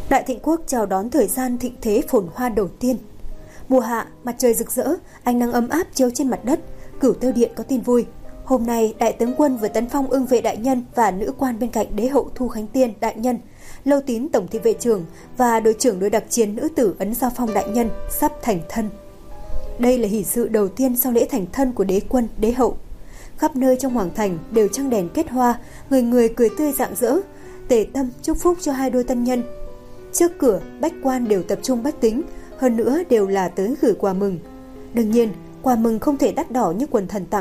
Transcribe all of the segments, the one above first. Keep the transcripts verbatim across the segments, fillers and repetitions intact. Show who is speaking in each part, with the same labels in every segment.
Speaker 1: Đại Thịnh Quốc chào đón thời gian thịnh thế phồn hoa đầu tiên. Mùa hạ, mặt trời rực rỡ, ánh nắng ấm áp chiếu trên mặt đất. Cửu Tiêu Điện có tin vui. Hôm nay, đại tướng quân vừa tấn phong Ưng Vệ đại nhân và nữ quan bên cạnh đế hậu Thu Khánh Tiên đại nhân, Lâu Tín tổng thị vệ trưởng và đội trưởng đội đặc chiến nữ tử Ấn Giao Phong đại nhân sắp thành thân. Đây là hỷ sự đầu tiên sau lễ thành thân của đế quân, đế hậu. Khắp nơi trong hoàng thành đều trăng đèn kết hoa, người người cười tươi rạng rỡ, tề tâm chúc phúc cho hai đôi tân nhân. Trước cửa, bách quan đều tập trung bách tính, hơn nữa đều là tới gửi quà mừng. Đương nhiên, quà mừng không thể đắt đỏ như quần thần tặng.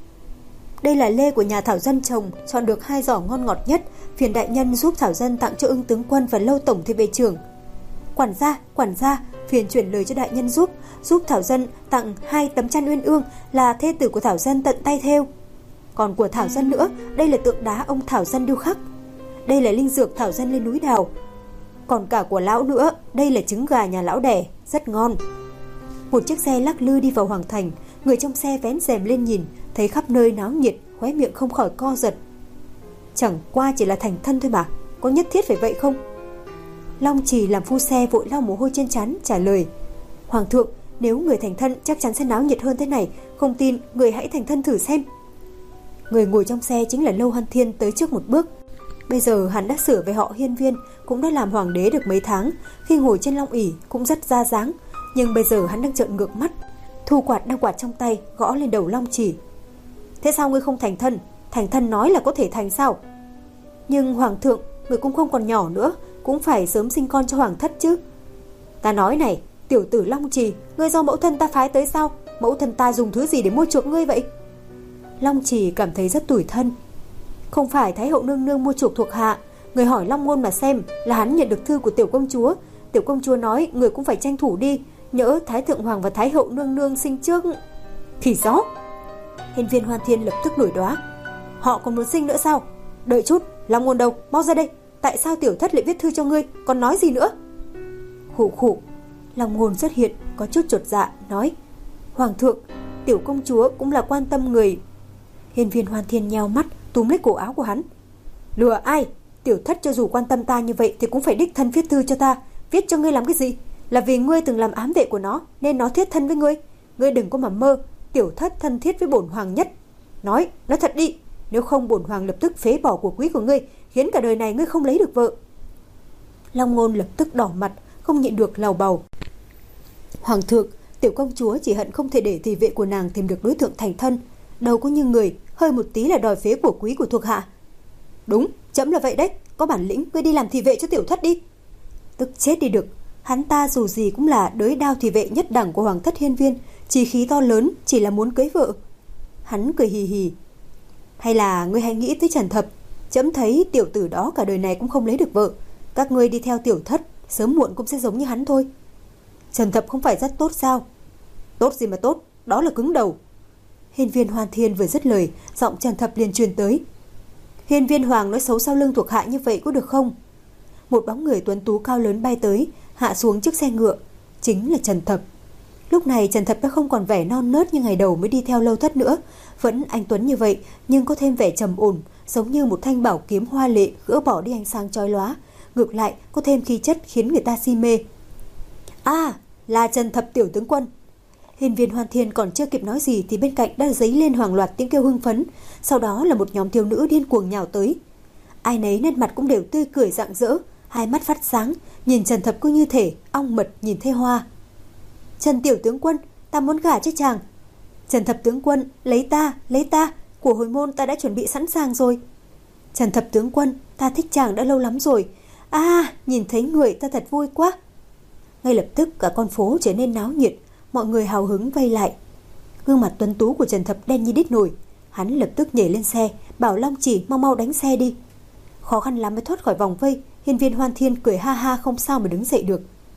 Speaker 1: Đây là lê của nhà Thảo Dân trồng, chọn được hai giỏ ngon ngọt nhất, phiền đại nhân giúp Thảo Dân tặng cho Ưng tướng quân và Lâu tổng thị vệ trưởng. Quản gia, quản gia, phiền chuyển lời cho đại nhân giúp, giúp Thảo Dân tặng hai tấm chăn uyên ương là thê tử của Thảo Dân tận tay thêu. Còn của Thảo Dân nữa, đây là tượng đá ông Thảo Dân điêu khắc. Đây là linh dược Thảo Dân lên núi đào. Còn cả của lão nữa, đây là trứng gà nhà lão đẻ, rất ngon. Một chiếc xe lắc lư đi vào hoàng thành, người trong xe vén rèm lên nhìn, thấy khắp nơi náo nhiệt, khóe miệng không khỏi co giật. Chẳng qua chỉ là thành thân thôi mà, có nhất thiết phải vậy không? Long Trì làm phu xe vội lau mồ hôi trên trán trả lời: Hoàng thượng, nếu người thành thân chắc chắn sẽ náo nhiệt hơn thế này, không tin người hãy thành thân thử xem. Người ngồi trong xe chính là Lâu Hân Thiên tới trước một bước. Bây giờ hắn đã sửa về họ Hiên Viên, cũng đã làm hoàng đế được mấy tháng, khi ngồi trên long ỷ cũng rất ra dáng, nhưng bây giờ hắn đang trợn ngược mắt, thu quạt đang quạt trong tay gõ lên đầu Long Trì. Thế sao ngươi không thành thân? Thành thân nói là có thể thành sao? Nhưng hoàng thượng, người cũng không còn nhỏ nữa, cũng phải sớm sinh con cho hoàng thất chứ. Ta nói này, tiểu tử Long Trì, ngươi do mẫu thân ta phái tới sao? Mẫu thân ta dùng thứ gì để mua chuộc ngươi vậy? Long Trì cảm thấy rất tủi thân. Không phải Thái hậu nương nương mua chuộc thuộc hạ, người hỏi Long Ngôn mà xem, là hắn nhận được thư của tiểu công chúa. Tiểu công chúa nói người cũng phải tranh thủ đi, nhỡ Thái thượng hoàng và Thái hậu nương nương sinh trước. Thì gió. Hiên Viên Hoan Thiên lập tức nổi đoá. Họ còn muốn sinh nữa sao? Đợi chút, Long Ngôn đâu, mau ra đây. Tại sao tiểu thất lại viết thư cho ngươi, còn nói gì nữa? Khụ khụ. Long Ngôn xuất hiện, có chút chột dạ, nói: Hoàng thượng, tiểu công chúa cũng là quan tâm người. Hiên Viên Hoan Thiên nheo mắt, túm lấy cổ áo của hắn. Lừa ai? Tiểu thất cho dù quan tâm ta như vậy thì cũng phải đích thân viết thư cho ta. Viết cho ngươi làm cái gì? Là vì ngươi từng làm ám vệ của nó nên nó thiết thân với ngươi. Ngươi đừng có mà mơ, tiểu thất thân thiết với bổn hoàng nhất. Nói, nói thật đi, nếu không bổn hoàng lập tức phế bỏ của quý của ngươi, khiến cả đời này ngươi không lấy được vợ. Long Ngôn lập tức đỏ mặt, không nhịn được lầu bầu. Hoàng thượng, tiểu công chúa chỉ hận không thể để thị vệ của nàng tìm được đối tượng thành thân. Đâu có như người, hơi một tí là đòi phế của quý của thuộc hạ. Đúng, chấm là vậy đấy, có bản lĩnh ngươi đi làm thị vệ cho tiểu thất đi. Tức chết đi được, hắn ta dù gì cũng là đới đao thị vệ nhất đẳng của hoàng thất Hiên Viên, chí khí to lớn, chỉ là muốn cưới vợ. Hắn cười hì hì. Hay là ngươi hãy nghĩ tới Trần Thập, chấm thấy tiểu tử đó cả đời này cũng không lấy được vợ. Các ngươi đi theo tiểu thất, sớm muộn cũng sẽ giống như hắn thôi. Trần Thập không phải rất tốt sao? Tốt gì mà tốt, đó là cứng đầu. Hiên Viên Hoan Thiên vừa dứt lời, giọng Trần Thập liền truyền tới. Hiên Viên Hoàng nói xấu sau lưng thuộc hạ như vậy có được không? Một bóng người tuấn tú cao lớn bay tới, hạ xuống chiếc xe ngựa, chính là Trần Thập. Lúc này Trần Thập đã không còn vẻ non nớt như ngày đầu mới đi theo Lâu Thất nữa, vẫn anh tuấn như vậy nhưng có thêm vẻ trầm ổn, giống như một thanh bảo kiếm hoa lệ gỡ bỏ đi ánh sáng chói lóa, ngược lại có thêm khí chất khiến người ta si mê. À, là Trần Thập tiểu tướng quân. Hiên Viên Hoan Thiên còn chưa kịp nói gì thì bên cạnh đã dấy lên hàng loạt tiếng kêu hưng phấn, sau đó là một nhóm thiếu nữ điên cuồng nhào tới. Ai nấy nét mặt cũng đều tươi cười rạng rỡ, hai mắt phát sáng, nhìn Trần Thập cứ như thể ong mật nhìn thấy hoa. Trần tiểu tướng quân, ta muốn gả cho chàng. Trần Thập tướng quân, lấy ta, lấy ta, của hồi môn ta đã chuẩn bị sẵn sàng rồi. Trần Thập tướng quân, ta thích chàng đã lâu lắm rồi. À, nhìn thấy người ta thật vui quá. Ngay lập tức cả con phố trở nên náo nhiệt, mọi người hào hứng vây lại. Gương mặt tuấn tú của Trần Thập đen như đít nồi, hắn lập tức nhảy lên xe, bảo Long Chỉ mau mau đánh xe đi. Khó khăn lắm mới thoát khỏi vòng vây. Hiên Viên Hoan Thiên cười ha ha không sao mà đứng dậy được.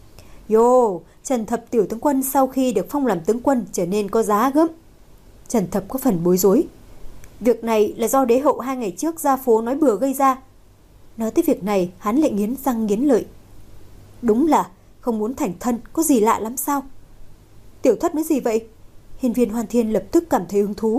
Speaker 1: Yo, Trần Thập tiểu tướng quân sau khi được phong làm tướng quân trở nên có giá gớm. Trần Thập có phần bối rối. Việc này là do đế hậu hai ngày trước ra phố nói bừa gây ra. Nói tới việc này hắn lại nghiến răng nghiến lợi. Đúng là không muốn thành thân, có gì lạ lắm sao? Tiểu thất nói gì vậy? Hiên Viên Hoan Thiên lập tức cảm thấy hứng thú.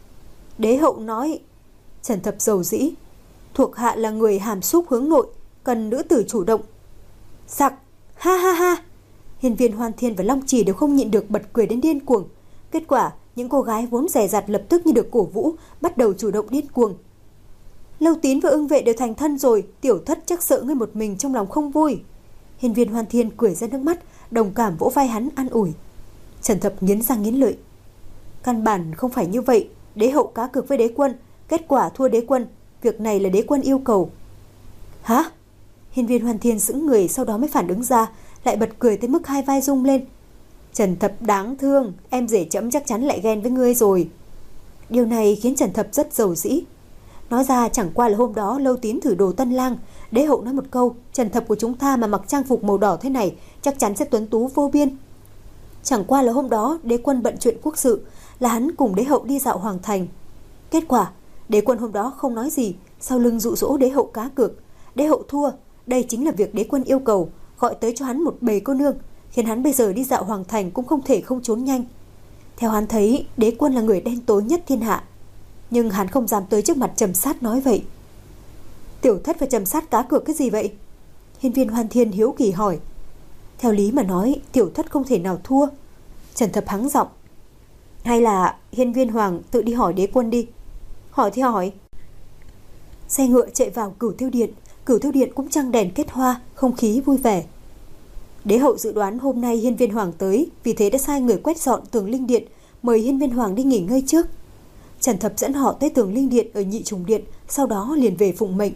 Speaker 1: Đế hậu nói. Trần Thập dầu dĩ. Thuộc hạ là người hàm xúc hướng nội, cần nữ tử chủ động. Sặc, ha ha ha. Hiên Viên Hoan Thiên và Long Chỉ đều không nhịn được bật cười đến điên cuồng. Kết quả, những cô gái vốn dè dặt lập tức như được cổ vũ, bắt đầu chủ động điên cuồng. Lâu Tín và Ưng Vệ đều thành thân rồi, Tiểu Thất chắc sợ ngươi một mình trong lòng không vui. Hiên Viên Hoan Thiên cười ra nước mắt, đồng cảm vỗ vai hắn an ủi. Trần Thập nghiến răng nghiến lợi. Căn bản không phải như vậy, đế hậu cá cược với đế quân, kết quả thua đế quân, việc này là đế quân yêu cầu. Hả? Hiên Viên Hoan Thiên sững người, sau đó mới phản ứng ra, lại bật cười tới mức hai vai rung lên. Trần Thập đáng thương, em rể chấm chắc chắn lại ghen với ngươi rồi. Điều này khiến Trần Thập rất giàu dĩ. Nói ra chẳng qua là hôm đó Lâu Tín thử đồ tân lang, đế hậu nói một câu, Trần Thập của chúng ta mà mặc trang phục màu đỏ thế này chắc chắn sẽ tuấn tú vô biên. Chẳng qua là hôm đó đế quân bận chuyện quốc sự, là hắn cùng đế hậu đi dạo hoàng thành. Kết quả, đế quân hôm đó không nói gì, sau lưng dụ dỗ đế hậu cá cược. Đế hậu thua, đây chính là việc đế quân yêu cầu, gọi tới cho hắn một bầy cô nương, khiến hắn bây giờ đi dạo hoàng thành cũng không thể không trốn nhanh. Theo hắn thấy, đế quân là người đen tối nhất thiên hạ, nhưng hắn không dám tới trước mặt Trầm Sát nói vậy. Tiểu Thất và Trầm Sát cá cược cái gì vậy? Hiên Viên Hoan Thiên hiếu kỳ hỏi. Theo lý mà nói, Tiểu Thất không thể nào thua. Trần Thập hắng giọng. Hay là Hiên Viên Hoàng tự đi hỏi đế quân đi. Hỏi thì hỏi. Xe ngựa chạy vào Cửu Tiêu Điện, Cửu Tiêu Điện cũng trăng đèn kết hoa, không khí vui vẻ. Đế hậu dự đoán hôm nay Hiên Viên Hoàng tới, vì thế đã sai người quét dọn tường linh điện, mời Hiên Viên Hoàng đi nghỉ ngơi trước. Trần Thập dẫn họ tới tường linh điện ở Nhị Trùng Điện, sau đó liền về phụng mệnh.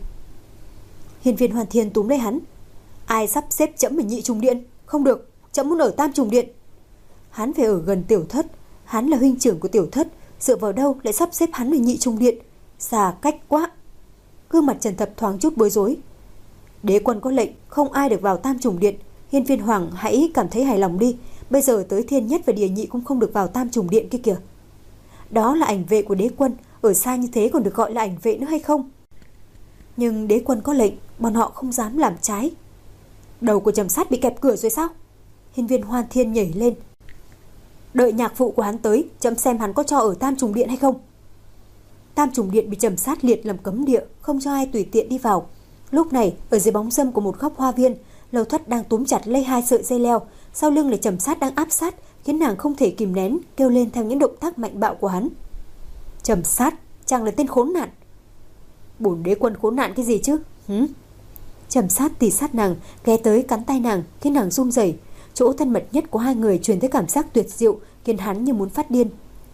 Speaker 1: Hiên Viên Hoàn Thiên túm lấy hắn. Ai sắp xếp chấm ở Nhị Trùng Điện? Không được, chấm muốn ở Tam Trùng Điện. Hắn phải ở gần Tiểu Thất, hắn là huynh trưởng của Tiểu Thất, dựa vào đâu lại sắp xếp hắn ở Nhị Trùng Điện? Xa cách quá. Gương mặt Trần Thập thoáng chút bối rối. Đế quân có lệnh không ai được vào Tam Trùng Điện, Hiên Viên Hoàng hãy cảm thấy hài lòng đi. Bây giờ tới Thiên Nhất và Địa Nhị cũng không được vào Tam Trùng Điện kia kìa. Đó là ảnh vệ của đế quân, ở xa như thế còn được gọi là ảnh vệ nữa hay không? Nhưng đế quân có lệnh, bọn họ không dám làm trái. Đầu của Trầm Sát bị kẹp cửa rồi sao? Hiên Viên Hoan Thiên nhảy lên. Đợi nhạc phụ của hắn tới, chấm xem hắn có cho ở Tam Trùng Điện hay không. Tam Trùng Điện bị Trầm Sát liệt làm cấm địa, không cho ai tùy tiện đi vào. Lúc này, ở dưới bóng râm của một góc hoa viên, Lâu Thất đang túm chặt lấy hai sợi dây leo, sau lưng là Trầm Sát đang áp sát, khiến nàng không thể kìm nén, kêu lên theo những động tác mạnh bạo của hắn. Trầm Sát, chàng là tên khốn nạn. Bổn đế quân khốn nạn cái gì chứ? Hử? Trầm Sát tì sát nàng, ghé tới cắn tay nàng, khiến nàng run rẩy. Chỗ thân mật nhất của hai người truyền tới cảm giác tuyệt diệu, khiến hắn như muốn phát điên.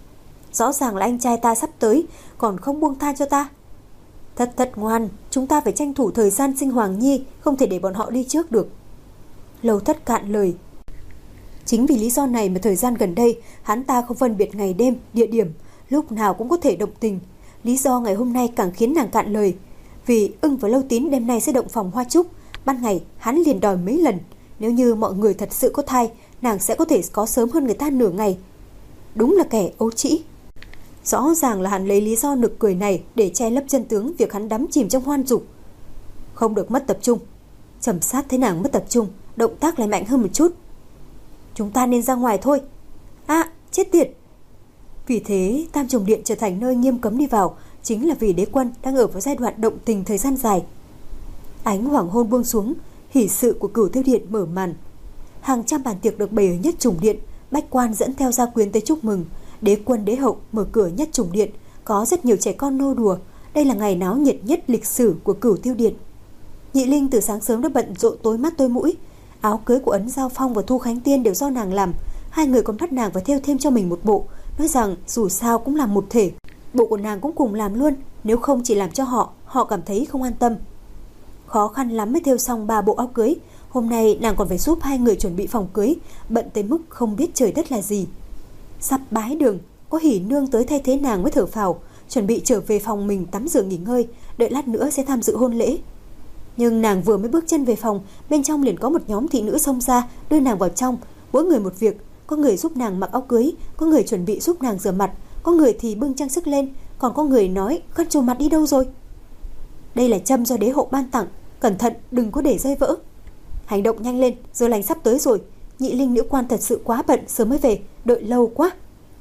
Speaker 1: Rõ ràng là anh trai ta sắp tới, còn không buông tha cho ta. Thất Thất ngoan, chúng ta phải tranh thủ thời gian sinh Hoàng Nhi, không thể để bọn họ đi trước được. Lâu Thất cạn lời. Chính vì lý do này mà thời gian gần đây, hắn ta không phân biệt ngày đêm, địa điểm, lúc nào cũng có thể động tình. Lý do ngày hôm nay càng khiến nàng cạn lời. Vì Ưng và Lâu Tín đêm nay sẽ động phòng hoa trúc, ban ngày hắn liền đòi mấy lần. Nếu như mọi người thật sự có thai, nàng sẽ có thể có sớm hơn người ta nửa ngày. Đúng là kẻ ấu trĩ. Rõ ràng là hắn lấy lý do nực cười này để che lấp chân tướng việc hắn đắm chìm trong hoan dục. Không được mất tập trung. Trầm Sát thấy nàng mất tập trung, động tác lại mạnh hơn một chút. Chúng ta nên ra ngoài thôi. À, chết tiệt. Vì thế, Tam Trùng Điện trở thành nơi nghiêm cấm đi vào, chính là vì đế quân đang ở vào giai đoạn động tình thời gian dài. Ánh hoàng hôn buông xuống, hỷ sự của Cửu Tiêu Điện mở màn. Hàng trăm bàn tiệc được bày ở Nhất Trùng Điện, bách quan dẫn theo gia quyến tới chúc mừng. Đế quân đế hậu mở cửa Nhất Trùng Điện, có rất nhiều trẻ con nô đùa. Đây là ngày náo nhiệt nhất lịch sử của Cửu Tiêu Điện. Nhị Linh từ sáng sớm đã bận rộn tối mắt tối mũi. Áo cưới của Ấn Giao Phong và Thu Khánh Tiên đều do nàng làm. Hai người còn bắt nàng phải thêu thêm cho mình một bộ, nói rằng dù sao cũng làm một thể. Bộ của nàng cũng cùng làm luôn, nếu không chỉ làm cho họ, họ cảm thấy không an tâm. Khó khăn lắm mới thêu xong ba bộ áo cưới. Hôm nay nàng còn phải giúp hai người chuẩn bị phòng cưới, bận tới mức không biết trời đất là gì. Sắp bái đường, có Hỉ nương tới thay thế nàng mới thở phào, chuẩn bị trở về phòng mình tắm rửa nghỉ ngơi, đợi lát nữa sẽ tham dự hôn lễ. Nhưng nàng vừa mới bước chân về phòng, bên trong liền có một nhóm thị nữ xông ra, đưa nàng vào trong, mỗi người một việc. Có người giúp nàng mặc áo cưới, có người chuẩn bị giúp nàng rửa mặt, có người thì bưng trang sức lên, còn có người nói khăn trùm mặt đi đâu rồi. Đây là châm do đế hộ ban tặng, cẩn thận đừng có để rơi vỡ. Hành động nhanh lên, giờ lành sắp tới rồi. Nhị Linh nữ quan thật sự quá bận, sớm mới về, đợi lâu quá.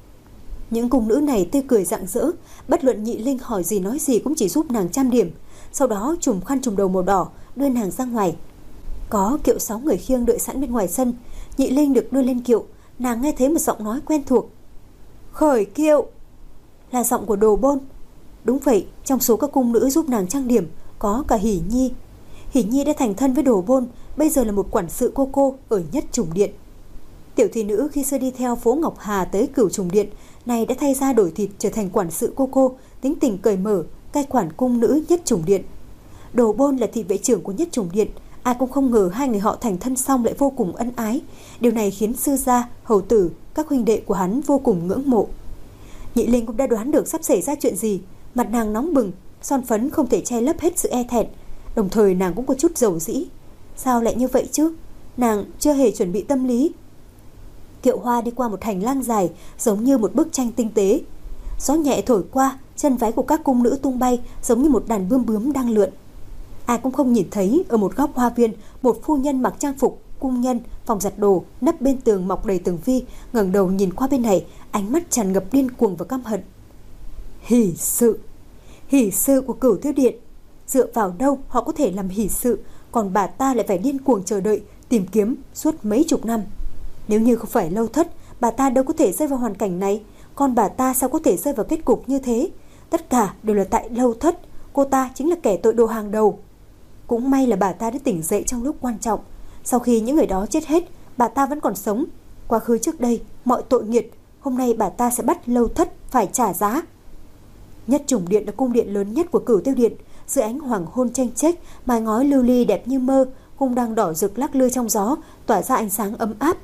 Speaker 1: Những cung nữ này tươi cười rạng rỡ, bất luận Nhị Linh hỏi gì nói gì cũng chỉ giúp nàng trang điểm, sau đó trùm khăn trùm đầu màu đỏ đưa nàng ra ngoài. Có kiệu sáu người khiêng đợi sẵn bên ngoài sân. Nhị Linh được đưa lên kiệu, nàng nghe thấy một giọng nói quen thuộc. Khởi kiệu! Là giọng của Đồ Bôn. Đúng vậy, trong số các cung nữ giúp nàng trang điểm có cả Hỷ Nhi. Hỷ Nhi đã thành thân với Đồ Bôn, bây giờ là một quản sự cô cô ở Nhất Trùng Điện. Tiểu thị nữ khi xưa đi theo Phố Ngọc Hà tới Cửu Trùng Điện, này đã thay da đổi thịt trở thành quản sự cô cô, tính tình cởi mở, cai quản cung nữ Nhất Trùng Điện. Đồ Bôn là thị vệ trưởng của Nhất Trùng Điện, ai cũng không ngờ hai người họ thành thân xong lại vô cùng ân ái. Điều này khiến sư gia, hầu tử, các huynh đệ của hắn vô cùng ngưỡng mộ. Nhị Linh cũng đã đoán được sắp xảy ra chuyện gì, mặt nàng nóng bừng, son phấn không thể che lấp hết sự e thẹn, đồng thời nàng cũng có chút dầu dĩ. Sao lại như vậy chứ? Nàng chưa hề chuẩn bị tâm lý. Kiệu hoa đi qua một hành lang dài, giống như một bức tranh tinh tế. Gió nhẹ thổi qua, chân váy của các cung nữ tung bay, giống như một đàn bươm bướm đang lượn. Ai cũng không nhìn thấy ở một góc hoa viên, một phu nhân mặc trang phục cung nhân, phòng giặt đồ, nấp bên tường mọc đầy tường vi, ngẩng đầu nhìn qua bên này, ánh mắt tràn ngập điên cuồng và căm hận. Hỷ sự, hỷ sự của Cửu Tiêu Điện, dựa vào đâu họ có thể làm hỷ sự, còn bà ta lại phải điên cuồng chờ đợi, tìm kiếm suốt mấy chục năm. Nếu như không phải Lâu Thất, bà ta đâu có thể rơi vào hoàn cảnh này, còn bà ta sao có thể rơi vào kết cục như thế? Tất cả đều là tại Lâu Thất, cô ta chính là kẻ tội đồ hàng đầu. Cũng may là bà ta đã tỉnh dậy trong lúc quan trọng. Sau khi những người đó chết hết, bà ta vẫn còn sống. Quá khứ trước đây, mọi tội nghiệt, hôm nay bà ta sẽ bắt Lâu Thất phải trả giá. Nhất Trùng Điện là cung điện lớn nhất của Cửu Tiêu Điện. Dưới ánh hoàng hôn chênh chếch, mái ngói lưu ly đẹp như mơ, cung đang đỏ rực lắc lư trong gió, tỏa ra ánh sáng ấm áp.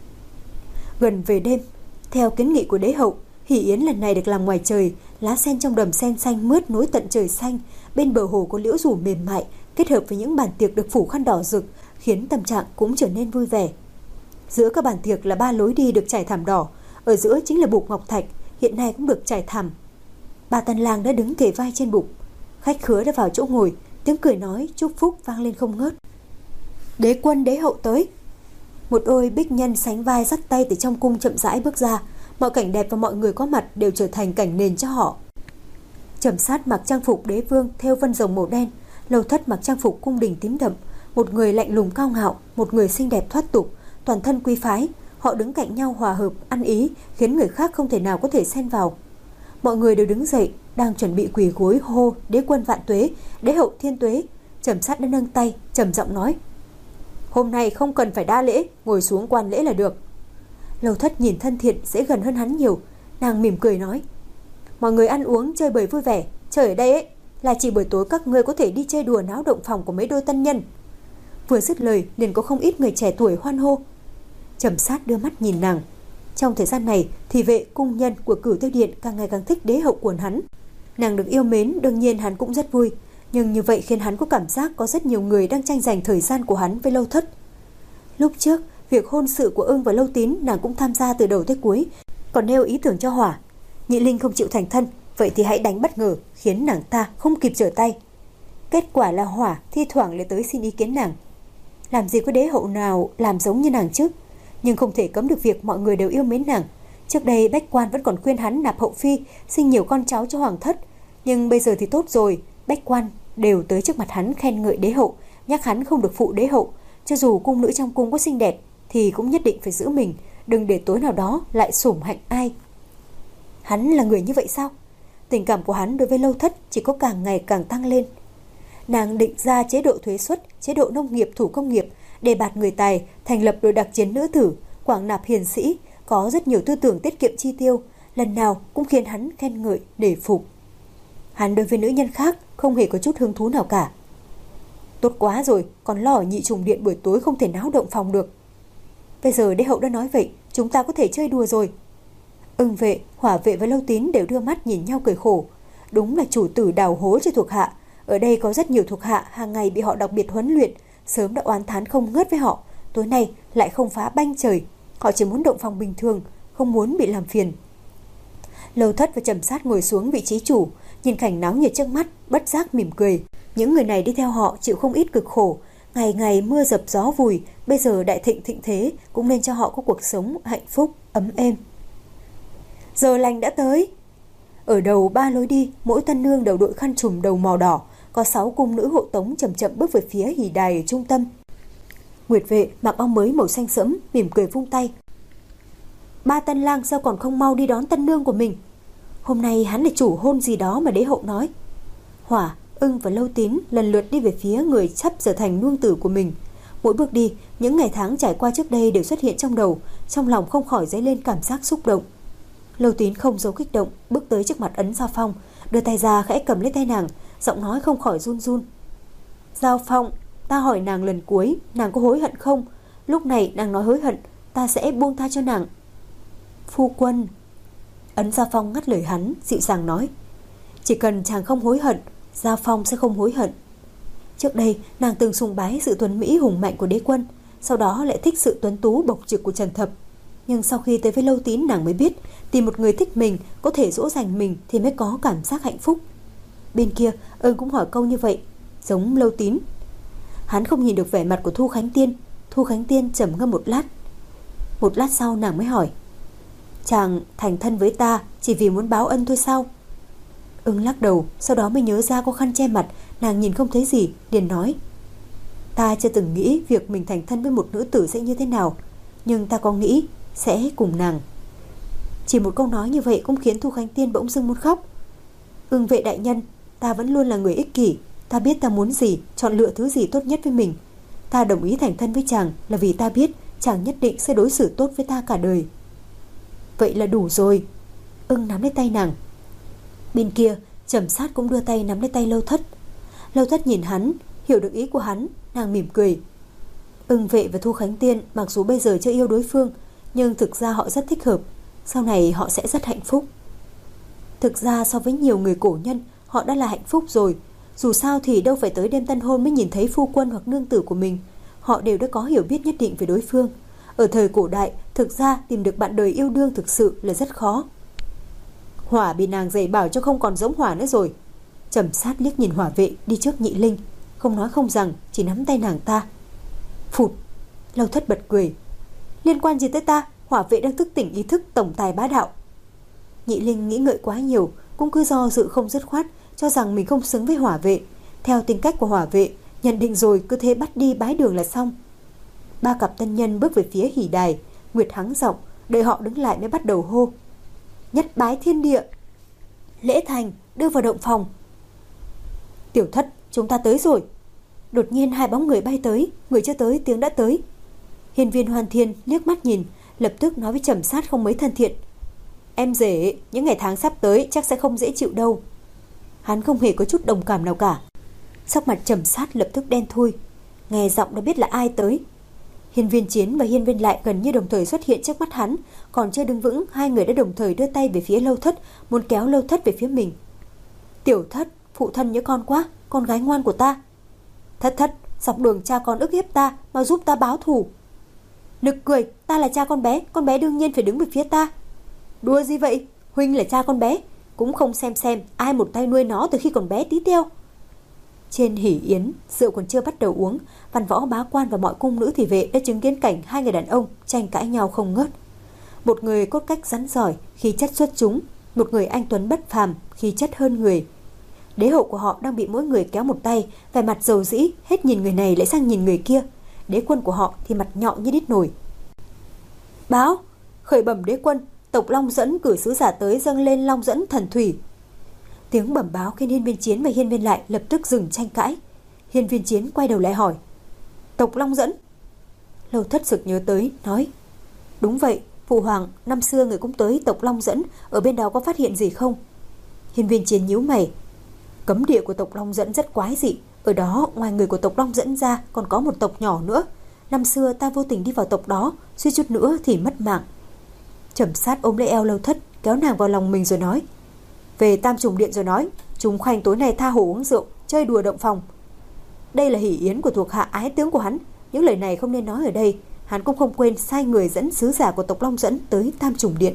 Speaker 1: Gần về đêm, theo kiến nghị của đế hậu, hỷ yến lần này được làm ngoài trời. Lá sen trong đầm sen xanh mướt nối tận trời xanh, bên bờ hồ có liễu rủ mềm mại, kết hợp với những bàn tiệc được phủ khăn đỏ rực, khiến tâm trạng cũng trở nên vui vẻ. Giữa các bàn tiệc là ba lối đi được trải thảm đỏ, ở giữa chính là bục ngọc thạch, hiện nay cũng được trải thảm. Ba tân lang đã đứng kề vai trên bục, khách khứa đã vào chỗ ngồi, tiếng cười nói chúc phúc vang lên không ngớt. Đế quân đế hậu tới. Một đôi bích nhân sánh vai dắt tay từ trong cung chậm rãi bước ra, mọi cảnh đẹp và mọi người có mặt đều trở thành cảnh nền cho họ. Trầm Sát mặc trang phục đế vương thêu vân rồng màu đen, Lâu Thất mặc trang phục cung đình tím đậm, một người lạnh lùng cao ngạo, một người xinh đẹp thoát tục, toàn thân quý phái. Họ đứng cạnh nhau hòa hợp, ăn ý, khiến người khác không thể nào có thể xen vào. Mọi người đều đứng dậy, đang chuẩn bị quỳ gối hô đế quân vạn tuế, đế hậu thiên tuế. Trầm Sát đã nâng tay, trầm giọng nói: hôm nay không cần phải đa lễ, ngồi xuống quan lễ là được. Lâu Thất nhìn thân thiện, dễ gần hơn hắn nhiều, nàng mỉm cười nói: mọi người ăn uống chơi bời vui vẻ, chơi ở đây ấy là chỉ buổi tối các ngươi có thể đi chơi đùa náo động phòng của mấy đôi tân nhân. Vừa dứt lời liền có không ít người trẻ tuổi hoan hô. Trầm Sát đưa mắt nhìn nàng. Trong thời gian này, thị vệ cung nhân của Cửu Tiêu Điện càng ngày càng thích đế hậu của hắn. Nàng được yêu mến, đương nhiên hắn cũng rất vui, nhưng như vậy khiến hắn có cảm giác có rất nhiều người đang tranh giành thời gian của hắn với Lâu Thất. Lúc trước, việc hôn sự của Ưng và Lâu Tín nàng cũng tham gia từ đầu tới cuối, còn nêu ý tưởng cho Hỏa. Nhị Linh không chịu thành thân, vậy thì hãy đánh bất ngờ, khiến nàng ta không kịp trở tay. Kết quả là Hỏa thi thoảng lại tới xin ý kiến nàng. Làm gì có đế hậu nào làm giống như nàng chứ? Nhưng không thể cấm được việc mọi người đều yêu mến nàng. Trước đây Bách Quan vẫn còn khuyên hắn nạp hậu phi, sinh nhiều con cháu cho hoàng thất, nhưng bây giờ thì tốt rồi, Bách Quan đều tới trước mặt hắn khen ngợi đế hậu, nhắc hắn không được phụ đế hậu. Cho dù cung nữ trong cung có xinh đẹp thì cũng nhất định phải giữ mình, đừng để tối nào đó lại sủng hạnh ai. Hắn là người như vậy sao? Tình cảm của hắn đối với Lâu Thất chỉ có càng ngày càng tăng lên. Nàng định ra chế độ thuế suất, chế độ nông nghiệp thủ công nghiệp, đề bạt người tài, thành lập đội đặc chiến nữ tử, quảng nạp hiền sĩ, có rất nhiều tư tưởng tiết kiệm chi tiêu, lần nào cũng khiến hắn khen ngợi để phục. Hắn đối với nữ nhân khác không hề có chút hứng thú nào cả. Tốt quá rồi, còn lo ở Nhị Trùng Điện buổi tối không thể náo động phòng được. Bây giờ đế hậu đã nói vậy, chúng ta có thể chơi đùa rồi. Ưng vệ, Hỏa vệ và Lâu Tín đều đưa mắt nhìn nhau cười khổ. Đúng là chủ tử đào hố cho thuộc hạ. Ở đây có rất nhiều thuộc hạ hàng ngày bị họ đặc biệt huấn luyện, sớm đã oán thán không ngớt với họ, tối nay lại không phá banh trời. Họ chỉ muốn động phòng bình thường, không muốn bị làm phiền. Lâu Thất và Trầm Sát ngồi xuống vị trí chủ, nhìn cảnh náo nhiệt trước mắt, bất giác mỉm cười. Những người này đi theo họ chịu không ít cực khổ, ngày ngày mưa dập gió vùi, bây giờ đại thịnh thịnh thế cũng nên cho họ có cuộc sống hạnh phúc ấm êm. Giờ lành đã tới. Ở đầu ba lối đi, mỗi tân nương đầu đội khăn trùm đầu màu đỏ, có sáu cung nữ hộ tống chậm chậm bước về phía hỉ đài ở trung tâm. Nguyệt vệ mặc áo mới màu xanh sẫm, mỉm cười vung tay. Ba tân lang sao còn không mau đi đón tân nương của mình? Hôm nay hắn là chủ hôn gì đó mà đế hậu nói. Hỏa, Ưng và Lâu Tín lần lượt đi về phía người sắp trở thành nương tử của mình. Mỗi bước đi, những ngày tháng trải qua trước đây đều xuất hiện trong đầu, trong lòng không khỏi dấy lên cảm giác xúc động. Lâu Tín không giấu kích động, bước tới trước mặt Ấn Giao Phong, đưa tay ra khẽ cầm lấy tay nàng, giọng nói không khỏi run run. Giao Phong, ta hỏi nàng lần cuối, nàng có hối hận không? Lúc này nàng nói hối hận, ta sẽ buông tha cho nàng. Phu quân. Ấn Giao Phong ngắt lời hắn, dịu dàng nói. Chỉ cần chàng không hối hận, Giao Phong sẽ không hối hận. Trước đây nàng từng sùng bái sự tuấn mỹ hùng mạnh của đế quân, sau đó lại thích sự tuấn tú bộc trực của Trần Thập. Nhưng sau khi tới với Lâu Tín, nàng mới biết tìm một người thích mình, có thể dỗ dành mình thì mới có cảm giác hạnh phúc. Bên kia Ưng cũng hỏi câu như vậy, giống Lâu Tín. Hắn không nhìn được vẻ mặt của Thu Khánh Tiên. Thu Khánh Tiên trầm ngâm một lát. Một lát sau nàng mới hỏi, chàng thành thân với ta chỉ vì muốn báo ân thôi sao? Ưng lắc đầu, sau đó mới nhớ ra có khăn che mặt, nàng nhìn không thấy gì, liền nói, ta chưa từng nghĩ việc mình thành thân với một nữ tử sẽ như thế nào, nhưng ta có nghĩ sẽ cùng nàng. Chỉ một câu nói như vậy cũng khiến Thu Khánh Tiên bỗng dưng muốn khóc. Ưng vệ đại nhân, ta vẫn luôn là người ích kỷ, ta biết ta muốn gì, chọn lựa thứ gì tốt nhất với mình. Ta đồng ý thành thân với chàng là vì ta biết chàng nhất định sẽ đối xử tốt với ta cả đời. Vậy là đủ rồi. Ưng nắm lấy tay nàng. Bên kia Trầm Sát cũng đưa tay nắm lấy tay Lâu Thất. Lâu Thất nhìn hắn, hiểu được ý của hắn, nàng mỉm cười. Ưng vệ và Thu Khánh Tiên mặc dù bây giờ chưa yêu đối phương, nhưng thực ra họ rất thích hợp, sau này họ sẽ rất hạnh phúc. Thực ra so với nhiều người cổ nhân, họ đã là hạnh phúc rồi. Dù sao thì đâu phải tới đêm tân hôn mới nhìn thấy phu quân hoặc nương tử của mình. Họ đều đã có hiểu biết nhất định về đối phương. Ở thời cổ đại, thực ra tìm được bạn đời yêu đương thực sự là rất khó. Hỏa bị nàng dạy bảo cho không còn giống Hỏa nữa rồi. Trầm Sát liếc nhìn Hỏa vệ đi trước Nhị Linh, không nói không rằng, chỉ nắm tay nàng ta. Phụt. Lâu Thất bật cười. Liên quan gì tới ta? Hỏa vệ đang thức tỉnh ý thức tổng tài bá đạo. Nhị Linh nghĩ ngợi quá nhiều, cũng cứ do dự không dứt khoát, cho rằng mình không xứng với Hỏa vệ. Theo tính cách của Hỏa vệ, nhận định rồi cứ thế bắt đi bái đường là xong. Ba cặp tân nhân bước về phía hỉ đài. Nguyệt hắng giọng, đợi họ đứng lại mới bắt đầu hô. Nhất bái thiên địa. Lễ thành, đưa vào động phòng. Tiểu Thất, chúng ta tới rồi. Đột nhiên hai bóng người bay tới, người chưa tới tiếng đã tới. Hiên Viên Hoan Thiên liếc mắt nhìn, lập tức nói với Trầm Sát không mấy thân thiện. Em rể, những ngày tháng sắp tới chắc sẽ không dễ chịu đâu. Hắn không hề có chút đồng cảm nào cả. Sắc mặt Trầm Sát lập tức đen thui. Nghe giọng đã biết là ai tới. Hiên Viên Chiến và Hiên Viên Lại gần như đồng thời xuất hiện trước mắt hắn. Còn chưa đứng vững, hai người đã đồng thời đưa tay về phía Lâu Thất, muốn kéo Lâu Thất về phía mình. Tiểu Thất, phụ thân nhớ con quá, con gái ngoan của ta. Thất Thất, dọc đường cha con ức hiếp ta, mà giúp ta báo thù. Nực cười, ta là cha con bé, con bé đương nhiên phải đứng về phía ta. Đùa gì vậy, huynh là cha con bé, cũng không xem xem ai một tay nuôi nó từ khi còn bé tí teo. Trên hỉ yến, rượu còn chưa bắt đầu uống, Văn Võ bá quan và mọi cung nữ thị vệ đã chứng kiến cảnh hai người đàn ông tranh cãi nhau không ngớt. Một người cốt cách rắn giỏi, khí chất xuất chúng, một người anh tuấn bất phàm, khí chất hơn người. Đế hậu của họ đang bị mỗi người kéo một tay, vẻ mặt dầu dĩ, hết nhìn người này lại sang nhìn người kia. Đế quân của họ thì mặt nhọn như đít nổi. Báo, khởi bẩm đế quân, tộc Long Dẫn cử sứ giả tới dâng lên Long Dẫn thần thủy. Tiếng bẩm báo khiến Hiên Viên Chiến và Hiên Viên Lại lập tức dừng tranh cãi. Hiên Viên Chiến quay đầu lại hỏi, tộc Long Dẫn? Lâu Thất sực nhớ tới, nói, đúng vậy, phụ hoàng, năm xưa người cũng tới tộc Long Dẫn, ở bên đó có phát hiện gì không? Hiên Viên Chiến nhíu mày. Cấm địa của tộc Long Dẫn rất quái dị, ở đó ngoài người của tộc Long Dẫn ra còn có một tộc nhỏ nữa. Năm xưa ta vô tình đi vào tộc đó, suýt chút nữa thì mất mạng. Trầm Sát ôm lấy eo Lâu Thất, kéo nàng vào lòng mình rồi nói, về Tam Trùng Điện rồi nói, chúng khoanh tối nay tha hồ uống rượu, chơi đùa động phòng. Đây là hỉ yến của thuộc hạ ái tướng của hắn, những lời này không nên nói ở đây. Hắn cũng không quên sai người dẫn sứ giả của tộc Long Dẫn tới Tam Trùng Điện.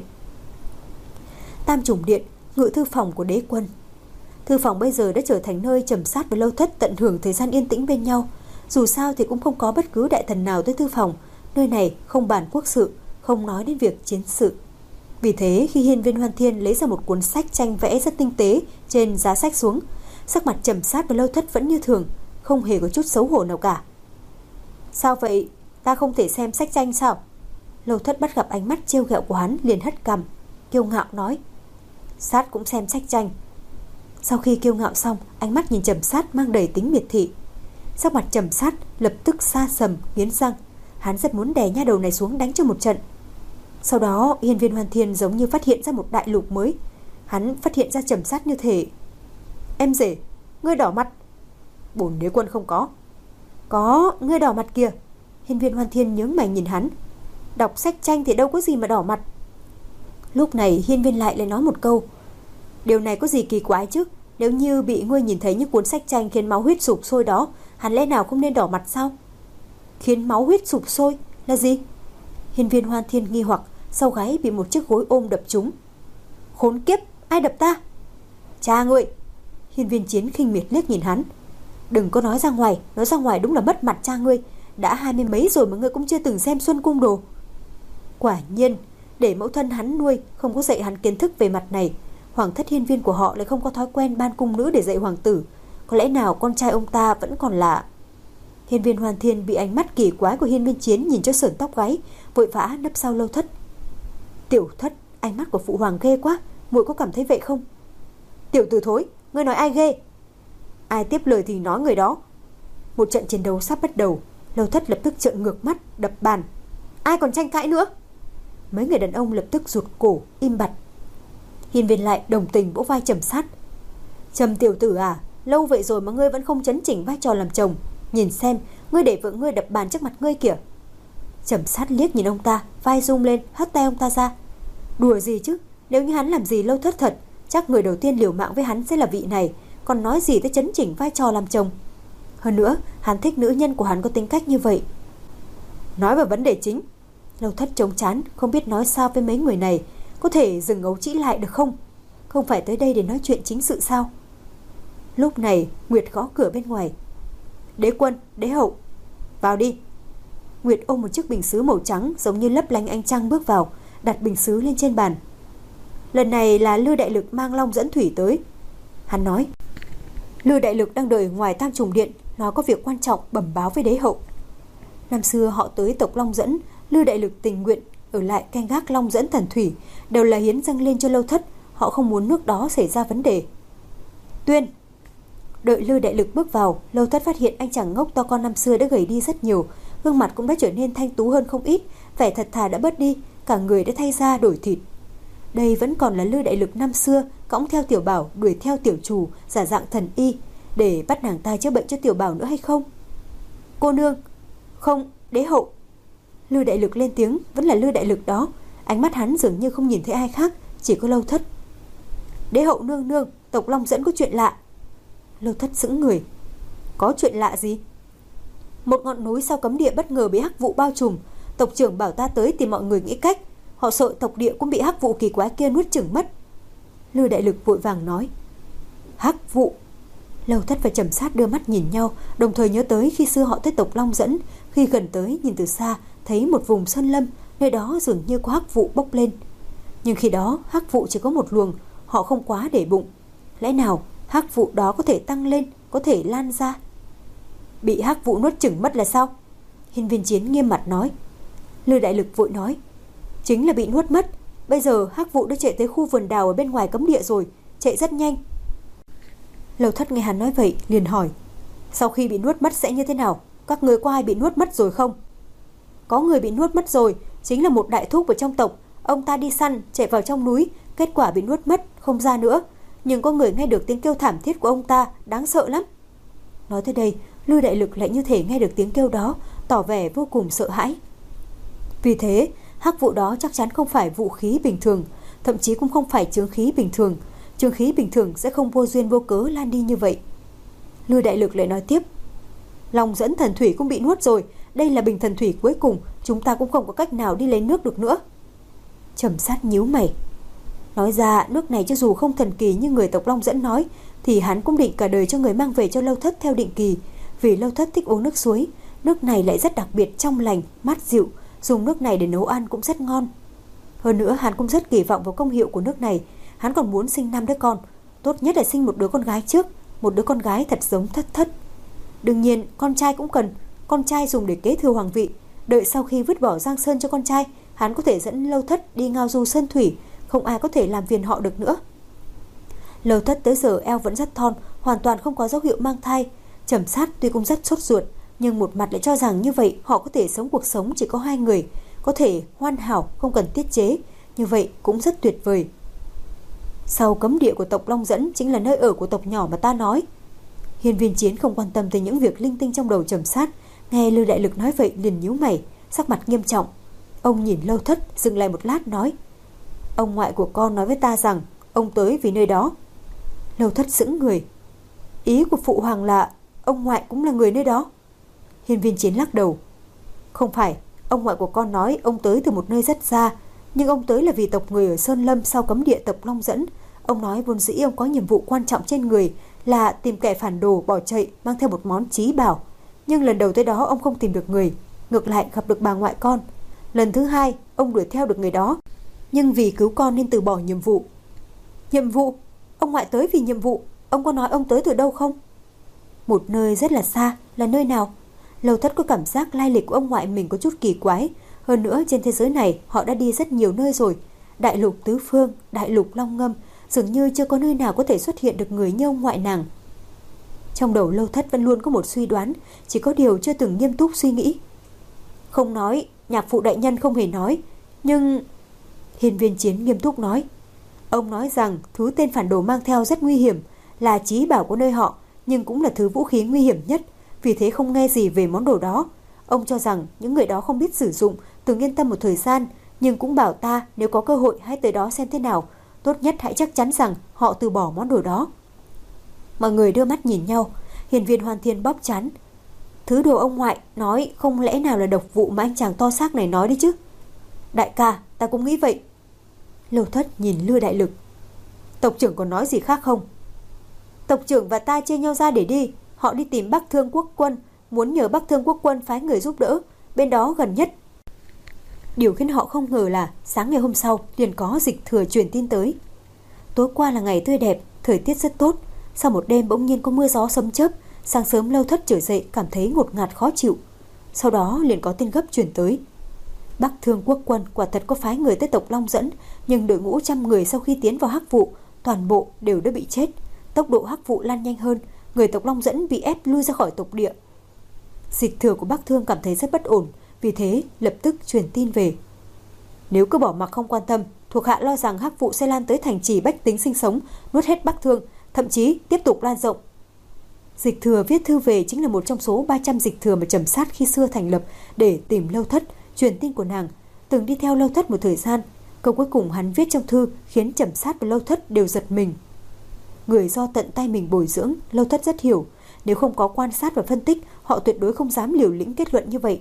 Speaker 1: Tam Trùng Điện, ngự thư phòng của đế quân. Thư phòng bây giờ đã trở thành nơi Trầm Sát và Lâu Thất tận hưởng thời gian yên tĩnh bên nhau. Dù sao thì cũng không có bất cứ đại thần nào tới thư phòng. Nơi này không bàn quốc sự, không nói đến việc chiến sự. Vì thế khi Hiên Viên Hoan Thiên lấy ra một cuốn sách tranh vẽ rất tinh tế trên giá sách xuống, sắc mặt Trầm Sát và Lâu Thất vẫn như thường, không hề có chút xấu hổ nào cả. Sao vậy? Ta không thể xem sách tranh sao? Lâu Thất bắt gặp ánh mắt trêu ghẹo của hắn liền hất cằm, kiêu ngạo nói: Sát cũng xem sách tranh. Sau khi kiêu ngạo xong, ánh mắt nhìn Trầm Sát mang đầy tính miệt thị. Sắc mặt Trầm Sát lập tức sa sầm, nghiến răng. Hắn rất muốn đè nha đầu này xuống đánh cho một trận. Sau đó Hiên Viên Hoan Thiên giống như phát hiện ra một đại lục mới. Hắn phát hiện ra Trầm Sát như thể: Em rể, ngươi đỏ mặt. Bổn đế quân không có. Có, ngươi đỏ mặt kìa. Hiên Viên Hoan Thiên nhướng mày nhìn hắn. Đọc sách tranh thì đâu có gì mà đỏ mặt. Lúc này Hiên Viên lại lại nói một câu: Điều này có gì kỳ quái chứ? Nếu như bị ngươi nhìn thấy những cuốn sách tranh khiến máu huyết sụp sôi đó, hắn lẽ nào không nên đỏ mặt sao? Khiến máu huyết sụp sôi là gì? Hiên Viên Hoan Thiên nghi hoặc, sau gáy bị một chiếc gối ôm đập trúng. Khốn kiếp, ai đập ta? Cha ngươi. Hiên Viên Chiến khinh miệt liếc nhìn hắn. Đừng có nói ra ngoài, nói ra ngoài đúng là mất mặt cha ngươi. Đã hai mươi mấy rồi mà ngươi cũng chưa từng xem Xuân Cung Đồ. Quả nhiên, để mẫu thân hắn nuôi không có dạy hắn kiến thức về mặt này. Hoàng thất hiên viên của họ lại không có thói quen ban cung nữ để dạy hoàng tử. Có lẽ nào con trai ông ta vẫn còn lạ. Hiên Viên Hoan Thiên bị ánh mắt kỳ quái của Hiên Viên Chiến nhìn cho sởn tóc gáy, vội vã nấp sau Lâu Thất. Tiểu Thất, ánh mắt của phụ hoàng ghê quá, muội có cảm thấy vậy không? Tiểu tử thối, ngươi nói ai ghê? Ai tiếp lời thì nói người đó. Một trận chiến đấu sắp bắt đầu. Lâu Thất lập tức trợn ngược mắt, đập bàn. Ai còn tranh cãi nữa? Mấy người đàn ông lập tức rụt cổ, im bặt. Hiên Viên lại đồng tình vỗ vai Trầm Sát. Trầm tiểu tử à, lâu vậy rồi mà ngươi vẫn không chấn chỉnh vai trò làm chồng. Nhìn xem, ngươi để vợ ngươi đập bàn trước mặt ngươi kìa. Trầm Sát liếc nhìn ông ta, vai rung lên, hất tay ông ta ra. Đùa gì chứ, nếu như hắn làm gì Lâu Thất thật, chắc người đầu tiên liều mạng với hắn sẽ là vị này. Còn nói gì tới chấn chỉnh vai trò làm chồng. Hơn nữa, hắn thích nữ nhân của hắn có tính cách như vậy. Nói vào vấn đề chính. Lâu Thất chống chán, không biết nói sao với mấy người này. Có thể dừng ấu trĩ lại được không? Không phải tới đây để nói chuyện chính sự sao? Lúc này Nguyệt gõ cửa bên ngoài. Đế quân, đế hậu, vào đi. Nguyệt ôm một chiếc bình sứ màu trắng giống như lấp lánh ánh trăng bước vào, đặt bình sứ lên trên bàn. Lần này là Lư Đại Lực mang long dẫn thủy tới. Hắn nói: Lư Đại Lực đang đợi ngoài Tam Trùng Điện, nói có việc quan trọng bẩm báo với đế hậu. Năm xưa họ tới tộc Long Dẫn, Lư Đại Lực tình nguyện ở lại canh gác Long Dẫn thần thủy, đều là hiến dâng lên cho Lâu Thất. Họ không muốn nước đó xảy ra vấn đề. Tuyên. Đợi Lư Đại Lực bước vào, Lâu Thất phát hiện anh chàng ngốc to con năm xưa đã gầy đi rất nhiều, gương mặt cũng đã trở nên thanh tú hơn không ít, vẻ thật thà đã bớt đi, cả người đã thay da đổi thịt. Đây vẫn còn là Lư Đại Lực năm xưa, cõng theo Tiểu Bảo đuổi theo tiểu chủ, giả dạng thần y để bắt nàng ta chữa bệnh cho Tiểu Bảo nữa hay không? Cô nương. Không, đế hậu. Lư Đại Lực lên tiếng, vẫn là Lư Đại Lực đó. Ánh mắt hắn dường như không nhìn thấy ai khác, chỉ có Lâu Thất. Đế hậu nương nương, tộc Long Dẫn có chuyện lạ. Lâu Thất sững người. Có chuyện lạ gì? Một ngọn núi sau cấm địa bất ngờ bị hắc vụ bao trùm. Tộc trưởng bảo ta tới tìm mọi người nghĩ cách. Họ sợ tộc địa cũng bị hắc vụ kỳ quái kia nuốt chửng mất. Lư Đại Lực vội vàng nói. Hắc vụ. Lâu Thất và Trầm Sát đưa mắt nhìn nhau, đồng thời nhớ tới khi xưa họ tới tộc Long Dẫn. Khi gần tới nhìn từ xa, thấy một vùng sơn lâm, nơi đó dường như có hắc vụ bốc lên. Nhưng khi đó hắc vụ chỉ có một luồng, họ không quá để bụng. Lẽ nào hắc vụ đó có thể tăng lên, có thể lan ra? Bị hắc vụ nuốt chửng mất là sao? Hiên Viên Chiến nghiêm mặt nói. Lư Đại Lực vội nói. Chính là bị nuốt mất. Bây giờ hắc vụ đã chạy tới khu vườn đào ở bên ngoài cấm địa rồi, chạy rất nhanh. Lâu Thất nghe hắn nói vậy liền hỏi. Sau khi bị nuốt mất sẽ như thế nào? Các người có ai bị nuốt mất rồi không? Có người bị nuốt mất rồi, chính là một đại thúc ở trong tộc. Ông ta đi săn, chạy vào trong núi, kết quả bị nuốt mất, không ra nữa. Nhưng có người nghe được tiếng kêu thảm thiết của ông ta, đáng sợ lắm. Nói tới đây, Lư Đại Lực lại như thể nghe được tiếng kêu đó, tỏ vẻ vô cùng sợ hãi. Vì thế, hắc vụ đó chắc chắn không phải vũ khí bình thường, thậm chí cũng không phải chướng khí bình thường. Chướng khí bình thường sẽ không vô duyên vô cớ lan đi như vậy. Lư Đại Lực lại nói tiếp. Long Dẫn thần thủy cũng bị nuốt rồi, đây là bình thần thủy cuối cùng, chúng ta cũng không có cách nào đi lấy nước được nữa. Trầm Sát nhíu mày. Nói ra nước này cho dù không thần kỳ như người tộc Long Dẫn nói, thì hắn cũng định cả đời cho người mang về cho Lâu Thất theo định kỳ. Vì Lâu Thất thích uống nước suối, nước này lại rất đặc biệt trong lành, mát dịu, dùng nước này để nấu ăn cũng rất ngon. Hơn nữa hắn cũng rất kỳ vọng vào công hiệu của nước này. Hắn còn muốn sinh năm đứa con, tốt nhất là sinh một đứa con gái trước, một đứa con gái thật giống Thất Thất. Đương nhiên con trai cũng cần, con trai dùng để kế thừa hoàng vị. Đợi sau khi vứt bỏ Giang Sơn cho con trai, hắn có thể dẫn Lâu Thất đi ngao du sơn thủy, không ai có thể làm phiền họ được nữa. Lâu Thất tới giờ eo vẫn rất thon, hoàn toàn không có dấu hiệu mang thai. Trầm Sát tuy cũng rất sốt ruột, nhưng một mặt lại cho rằng như vậy họ có thể sống cuộc sống chỉ có hai người, có thể hoàn hảo không cần tiết chế, như vậy cũng rất tuyệt vời. Sau cấm địa của tộc Long Dẫn chính là nơi ở của tộc nhỏ mà ta nói. Hiên Viên Chiến không quan tâm tới những việc linh tinh trong đầu Trầm Sát, nghe Lưu Đại Lực nói vậy liền nhíu mày, sắc mặt nghiêm trọng. Ông nhìn Lâu Thất dừng lại một lát nói: ông ngoại của con nói với ta rằng ông tới vì nơi đó. Lâu Thất sững người. Ý của phụ hoàng là ông ngoại cũng là người nơi đó? Hiên Viên Chiến lắc đầu. Không phải, ông ngoại của con nói ông tới từ một nơi rất xa, nhưng ông tới là vì tộc người ở Sơn Lâm sau cấm địa tộc Long Dẫn. Ông nói vốn dĩ ông có nhiệm vụ quan trọng trên người là tìm kẻ phản đồ bỏ chạy mang theo một món chí bảo, nhưng lần đầu tới đó ông không tìm được người, ngược lại gặp được bà ngoại con. Lần thứ hai ông đuổi theo được người đó, nhưng vì cứu con nên từ bỏ nhiệm vụ. Nhiệm vụ? Ông ngoại tới vì nhiệm vụ? Ông có nói ông tới từ đâu không? Một nơi rất là xa. Là nơi nào? Lâu Thất có cảm giác lai lịch của ông ngoại mình có chút kỳ quái. Hơn nữa trên thế giới này họ đã đi rất nhiều nơi rồi. Đại lục Tứ Phương, Đại lục Long Ngâm, dường như chưa có nơi nào có thể xuất hiện được người như ông ngoại nàng. Trong đầu Lâu Thất vẫn luôn có một suy đoán, chỉ có điều chưa từng nghiêm túc suy nghĩ. Không nói, nhạc phụ đại nhân không hề nói, nhưng... Hiên Viên Chiến nghiêm túc nói. Ông nói rằng thứ tên phản đồ mang theo rất nguy hiểm, là chí bảo của nơi họ, nhưng cũng là thứ vũ khí nguy hiểm nhất, vì thế không nghe gì về món đồ đó. Ông cho rằng những người đó không biết sử dụng, từng yên tâm một thời gian, nhưng cũng bảo ta nếu có cơ hội hãy tới đó xem thế nào, tốt nhất hãy chắc chắn rằng họ từ bỏ món đồ đó. Mọi người đưa mắt nhìn nhau. Hiên Viên Hoan Thiên bóp trán. Thứ đồ ông ngoại nói không lẽ nào là độc vụ mà anh chàng to xác này nói đấy chứ? Đại ca, ta cũng nghĩ vậy. Lâu Thất nhìn Lưu Đại Lực. Tộc trưởng còn nói gì khác không? Tộc trưởng và ta chia nhau ra để đi. Họ đi tìm Bắc Thương Quốc quân, muốn nhờ Bắc Thương Quốc quân phái người giúp đỡ, bên đó gần nhất. Điều khiến họ không ngờ là sáng ngày hôm sau liền có Dịch Thừa truyền tin tới. Tối qua là ngày tươi đẹp, thời tiết rất tốt. Sau một đêm bỗng nhiên có mưa gió sấm chớp. Sáng sớm Lâu Thất trở dậy cảm thấy ngột ngạt khó chịu. Sau đó liền có tin gấp truyền tới. Bắc Thương Quốc quân quả thật có phái người tới tộc Long Dẫn, nhưng đội ngũ trăm người sau khi tiến vào hắc vụ, toàn bộ đều đã bị chết. Tốc độ hắc vụ lan nhanh hơn, người tộc Long Dẫn bị ép lui ra khỏi tộc địa. Dịch Thừa của Bắc Thương cảm thấy rất bất ổn, vì thế lập tức truyền tin về. Nếu cứ bỏ mặc không quan tâm, thuộc hạ lo rằng hắc vụ sẽ lan tới thành trì bách tính sinh sống, nuốt hết Bắc Thương, thậm chí tiếp tục lan rộng. Dịch Thừa viết thư về chính là một trong số ba trăm dịch thừa mà Trầm Sát khi xưa thành lập để tìm Lâu Thất, truyền tin của nàng, từng đi theo Lâu Thất một thời gian. Câu cuối cùng hắn viết trong thư khiến Trầm Sát và Lâu Thất đều giật mình. Người do tận tay mình bồi dưỡng, Lâu Thất rất hiểu, nếu không có quan sát và phân tích, họ tuyệt đối không dám liều lĩnh kết luận như vậy.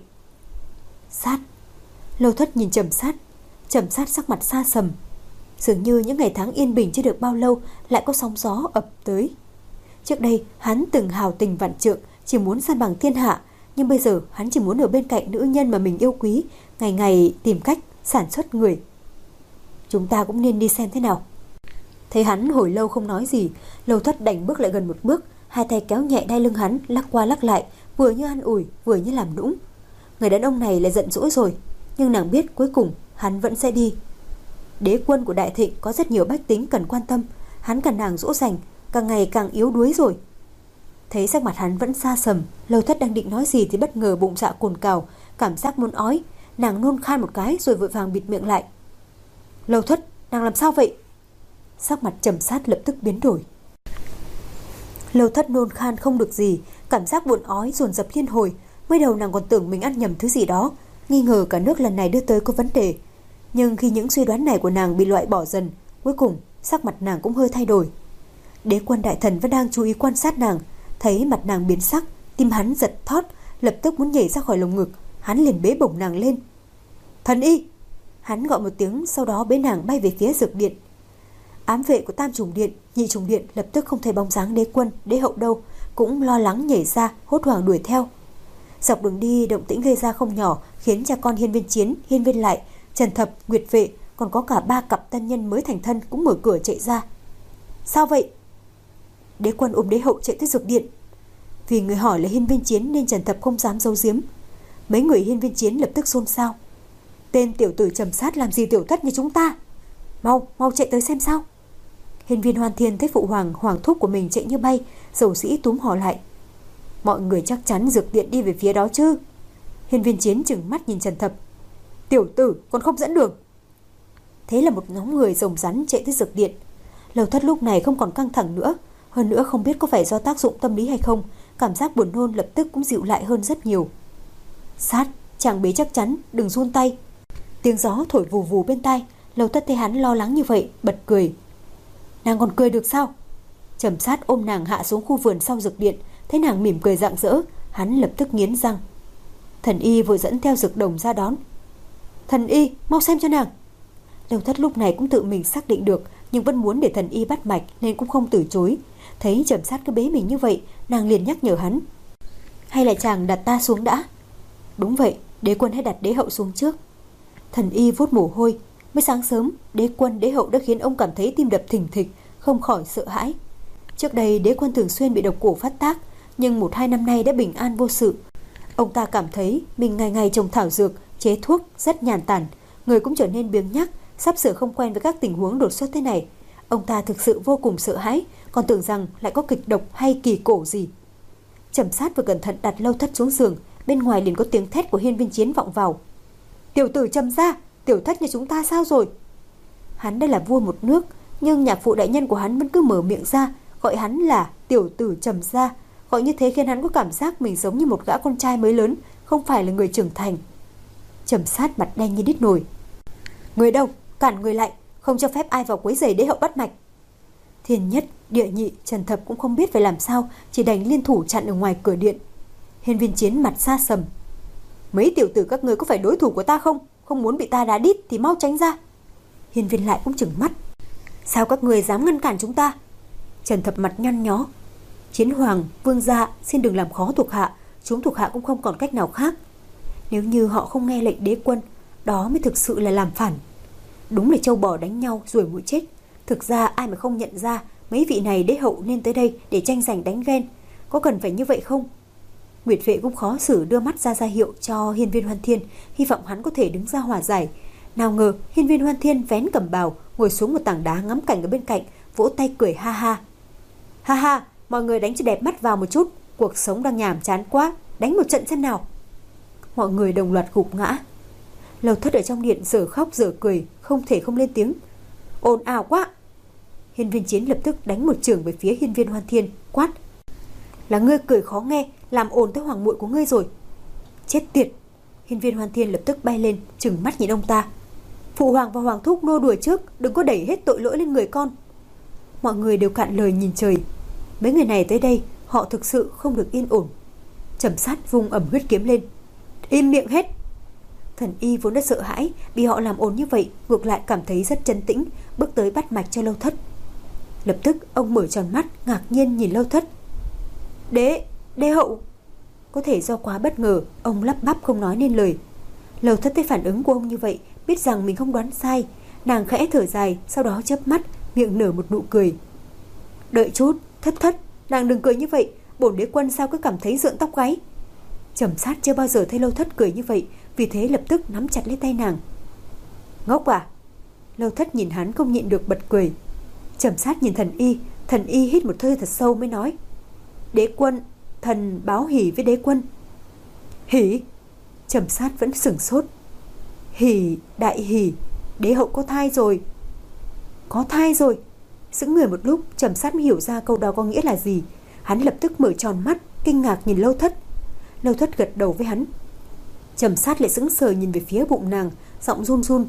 Speaker 1: Sát. Lâu Thất nhìn Trầm Sát. Trầm Sát sắc mặt xa sầm. Dường như những ngày tháng yên bình chưa được bao lâu lại có sóng gió ập tới. Trước đây hắn từng hào tình vạn trượng, chỉ muốn san bằng thiên hạ, nhưng bây giờ hắn chỉ muốn ở bên cạnh nữ nhân mà mình yêu quý, ngày ngày tìm cách sản xuất người. Chúng ta cũng nên đi xem thế nào. Thấy hắn hồi lâu không nói gì, Lâu Thất đành bước lại gần một bước, hai tay kéo nhẹ đai lưng hắn, lắc qua lắc lại, vừa như an ủi, vừa như làm nũng. Người đàn ông này lại giận dỗi rồi, nhưng nàng biết cuối cùng hắn vẫn sẽ đi. Đế quân của Đại Thịnh có rất nhiều bách tính cần quan tâm, hắn cần nàng dỗ dành, càng ngày càng yếu đuối rồi. Thấy sắc mặt hắn vẫn xa sầm, Lâu Thất đang định nói gì thì bất ngờ bụng dạ cồn cào, cảm giác muốn ói, nàng nôn khan một cái rồi vội vàng bịt miệng lại. Lâu Thất, nàng làm sao vậy? Sắc mặt Trầm Sát lập tức biến đổi. Lâu Thất nôn khan không được gì, cảm giác buồn ói dồn dập liên hồi. Mới đầu nàng còn tưởng mình ăn nhầm thứ gì đó, nghi ngờ cả nước lần này đưa tới có vấn đề. Nhưng khi những suy đoán này của nàng bị loại bỏ dần, cuối cùng sắc mặt nàng cũng hơi thay đổi. Đế quân đại thần vẫn đang chú ý quan sát nàng, thấy mặt nàng biến sắc, tim hắn giật thót, lập tức muốn nhảy ra khỏi lồng ngực. Hắn liền bế bổng nàng lên. Thần y! Hắn gọi một tiếng, sau đó bế nàng bay về phía dược điện. Ám vệ của Tam Trùng Điện, Nhị Trùng Điện lập tức không thấy bóng dáng đế quân, đế hậu đâu, cũng lo lắng nhảy ra, hốt hoảng đuổi theo. Dọc đường đi động tĩnh gây ra không nhỏ, khiến cha con Hiên Viên Chiến, Hiên Viên Lại, Trần Thập, Nguyệt Vệ, còn có cả ba cặp tân nhân mới thành thân cũng mở cửa chạy ra. Sao vậy? Đế quân ôm đế hậu chạy tới dược điện. Vì người hỏi là Hiên Viên Chiến nên Trần Thập không dám giấu giếm. Mấy người hiên viên chiến lập tức xôn xao. Tên tiểu tử Trầm Sát làm gì tiểu thất như chúng ta? Mau, mau chạy tới xem sao. Hiên viên Hoan Thiên thấy phụ hoàng, hoàng thúc của mình chạy như bay, dầu dĩ túm họ lại. Mọi người chắc chắn dược điện đi về phía đó chứ? Hiên viên Chiến trừng mắt nhìn Trần Thập. Tiểu tử còn không dẫn đường. Thế là một nhóm người rồng rắn chạy tới dược điện. Lầu Thất lúc này không còn căng thẳng nữa, hơn nữa không biết có phải do tác dụng tâm lý hay không, cảm giác buồn nôn lập tức cũng dịu lại hơn rất nhiều. Sát, chàng bế chắc chắn, đừng run tay. Tiếng gió thổi vù vù bên tai. Lầu Thất thấy hắn lo lắng như vậy, bật cười. Nàng còn cười được sao? Trầm Sát ôm nàng hạ xuống khu vườn sau dược điện, thấy nàng mỉm cười rạng rỡ, hắn lập tức nghiến răng. Thần y vội dẫn theo Dược Đồng ra đón. Thần y, mau xem cho nàng. Lầu Thất lúc này cũng tự mình xác định được, nhưng vẫn muốn để thần y bắt mạch nên cũng không từ chối. Thấy Trầm Sát cứ bế mình như vậy, nàng liền nhắc nhở hắn. Hay là chàng đặt ta xuống đã? Đúng vậy, đế quân hãy đặt đế hậu xuống trước. Thần y vuốt mồ hôi. Mới sáng sớm, đế quân đế hậu đã khiến ông cảm thấy tim đập thình thịch, không khỏi sợ hãi. Trước đây đế quân thường xuyên bị độc cổ phát tác, nhưng một hai năm nay đã bình an vô sự. Ông ta cảm thấy mình ngày ngày trồng thảo dược, chế thuốc rất nhàn tản, người cũng trở nên biếng nhác, sắp sửa không quen với các tình huống đột xuất thế này. Ông ta thực sự vô cùng sợ hãi, còn tưởng rằng lại có kịch độc hay kỳ cổ gì. Trầm Sát vừa cẩn thận đặt Lâu Thất xuống giường, bên ngoài liền có tiếng thét của hiên viên Chiến vọng vào. Tiểu tử Trầm gia, tiểu thất nhà chúng ta sao rồi? Hắn đây là vua một nước, nhưng nhạc phụ đại nhân của hắn vẫn cứ mở miệng ra gọi hắn là tiểu tử Trầm gia. Gọi như thế khiến hắn có cảm giác mình giống như một gã con trai mới lớn, không phải là người trưởng thành. Trầm Sát mặt đen như đít nồi. Người đâu? Cản người lại, không cho phép ai vào quấy rầy đế hậu bắt mạch. Thiên Nhất, Địa Nhị, Trần Thập cũng không biết phải làm sao, chỉ đành liên thủ chặn ở ngoài cửa điện. Hiên viên Chiến mặt xa sầm. Mấy tiểu tử các ngươi có phải đối thủ của ta không? Không muốn bị ta đá đít thì mau tránh ra. Hiên viên lại cũng trừng mắt. Sao các người dám ngăn cản chúng ta? Trần Thập mặt nhăn nhó. Chiến hoàng, vương gia, xin đừng làm khó thuộc hạ. Chúng thuộc hạ cũng không còn cách nào khác. Nếu như họ không nghe lệnh đế quân, đó mới thực sự là làm phản. Đúng là trâu bò đánh nhau rồi mũi chết. Thực ra ai mà không nhận ra mấy vị này đế hậu nên tới đây để tranh giành đánh ghen. Có cần phải như vậy không? Nguyệt Vệ cũng khó xử đưa mắt ra ra hiệu cho hiên viên Hoan Thiên, hy vọng hắn có thể đứng ra hòa giải. Nào ngờ hiên viên Hoan Thiên vén cẩm bào, ngồi xuống một tảng đá ngắm cảnh ở bên cạnh, vỗ tay cười ha ha. Ha ha, mọi người đánh cho đẹp mắt vào một chút, cuộc sống đang nhàm chán quá, đánh một trận xem nào. Mọi người đồng loạt gục ngã. Lầu Thất ở trong điện giờ khóc giờ cười, không thể không lên tiếng. Ồn ào quá. Hiên viên Chiến lập tức đánh một chưởng về phía hiên viên Hoan Thiên, quát. Là ngươi cười khó nghe, làm ồn tới hoàng muội của ngươi rồi. Chết tiệt. Hiên viên Hoan Thiên lập tức bay lên, trừng mắt nhìn ông ta. Phụ hoàng và hoàng thúc nô đùa trước, đừng có đẩy hết tội lỗi lên người con. Mọi người đều cạn lời nhìn trời. Mấy người này tới đây, họ thực sự không được yên ổn. Trầm Sát vung ẩm huyết kiếm lên. Im miệng hết. Thần y vốn đã sợ hãi, bị họ làm ồn như vậy, ngược lại cảm thấy rất trấn tĩnh, bước tới bắt mạch cho Lâu Thất. Lập tức ông mở tròn mắt, ngạc nhiên nhìn Lâu Thất. Đế, đế hậu. Có thể do quá bất ngờ, ông lắp bắp không nói nên lời. Lâu Thất thấy phản ứng của ông như vậy, biết rằng mình không đoán sai. Nàng khẽ thở dài, sau đó chớp mắt, miệng nở một nụ cười. Đợi chút, Thất Thất, nàng đừng cười như vậy, bổn đế quân sao cứ cảm thấy rợn tóc gáy. Trầm Sát chưa bao giờ thấy Lâu Thất cười như vậy, vì thế lập tức nắm chặt lấy tay nàng. Ngốc à? Lâu Thất nhìn hắn không nhịn được bật cười. Trầm Sát nhìn thần y, thần y hít một hơi thật sâu mới nói. Đế quân, thần báo hỉ với đế quân. Hỉ? Trầm Sát vẫn sửng sốt. Hỉ, đại hỉ, đế hậu có thai rồi. Có thai rồi? Sững người một lúc, Trầm Sát mới hiểu ra câu đó có nghĩa là gì. Hắn lập tức mở tròn mắt, kinh ngạc nhìn Lâu Thất. Lâu Thất gật đầu với hắn. Trầm Sát lại sững sờ nhìn về phía bụng nàng, giọng run run.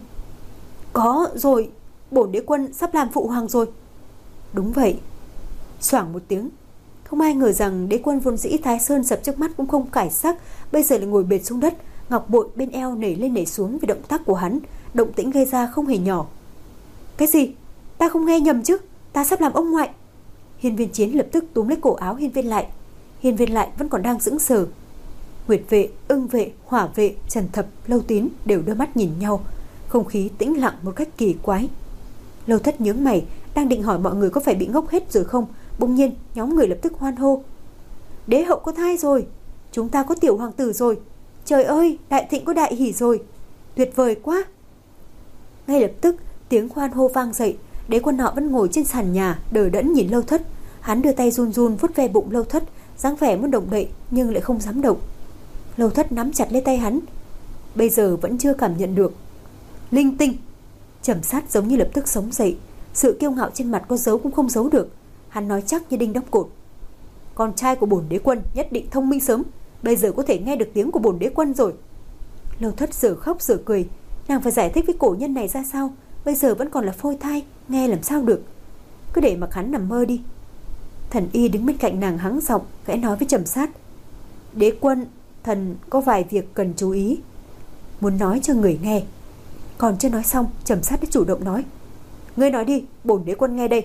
Speaker 1: Có rồi, bổn đế quân sắp làm phụ hoàng rồi. Đúng vậy. Xoảng một tiếng. Không ai ngờ rằng đế quân vốn dĩ Thái Sơn sập trước mắt cũng không cải sắc, bây giờ lại ngồi bệt xuống đất, ngọc bội bên eo nảy lên nảy xuống vì động tác của hắn, động tĩnh gây ra không hề nhỏ. Cái gì? Ta không nghe nhầm chứ? Ta sắp làm ông ngoại. Hiên viên Chiến lập tức túm lấy cổ áo hiên viên lại. Hiên viên lại vẫn còn đang sững sờ. Nguyệt Vệ, Ưng Vệ, Hỏa Vệ, Trần Thập, Lâu Tín đều đưa mắt nhìn nhau, không khí tĩnh lặng một cách kỳ quái. Lâu Thất nhướng mày, đang định hỏi mọi người có phải bị ngốc hết rồi không, bỗng nhiên nhóm người lập tức hoan hô. Đế hậu có thai rồi, chúng ta có tiểu hoàng tử rồi. Trời ơi, đại thịnh có đại hỷ rồi. Tuyệt vời quá. Ngay lập tức tiếng hoan hô vang dậy. Đế Quân họ vẫn ngồi trên sàn nhà đờ đẫn nhìn Lâu Thất. Hắn đưa tay run run vuốt ve bụng Lâu Thất, dáng vẻ muốn động đậy nhưng lại không dám động. Lâu Thất nắm chặt lấy tay hắn. Bây giờ vẫn chưa cảm nhận được. Linh tinh. Trầm Sát giống như lập tức sống dậy. Sự kiêu ngạo trên mặt có giấu cũng không giấu được. Hắn nói chắc như đinh đóng cột. Con trai của bổn đế quân nhất định thông minh sớm, bây giờ có thể nghe được tiếng của bổn đế quân rồi. Lâu Thất giờ khóc giờ cười. Nàng phải giải thích với cổ nhân này ra sao? Bây giờ vẫn còn là phôi thai, nghe làm sao được. Cứ để mặc hắn nằm mơ đi. Thần Y đứng bên cạnh nàng hắng giọng khẽ nói với Trầm Sát. Đế quân, thần có vài việc cần chú ý, muốn nói cho người nghe. Còn chưa nói xong, Trầm Sát đã chủ động nói. Ngươi nói đi, bổn đế quân nghe đây.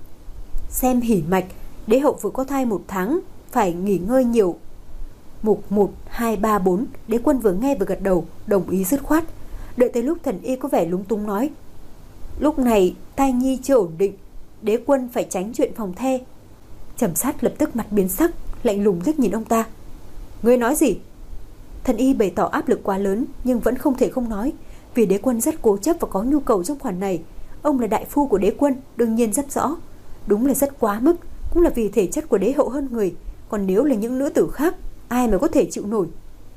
Speaker 1: Xem hỉ mạch, đế hậu vừa có thai một tháng, phải nghỉ ngơi nhiều. Mục một, hai, ba, bốn. Đế quân vừa nghe vừa gật đầu, đồng ý dứt khoát. Đợi tới lúc thần Y có vẻ lúng túng nói. Lúc này thai nhi chưa ổn định, đế quân phải tránh chuyện phòng the. Trầm Sát lập tức mặt biến sắc, lạnh lùng liếc nhìn ông ta. Ngươi nói gì? Thần Y bày tỏ áp lực quá lớn nhưng vẫn không thể không nói, vì đế quân rất cố chấp và có nhu cầu trong khoản này. Ông là đại phu của đế quân, đương nhiên rất rõ. Đúng là rất quá mức, cũng là vì thể chất của đế hậu hơn người. Còn nếu là những nữ tử khác, ai mà có thể chịu nổi.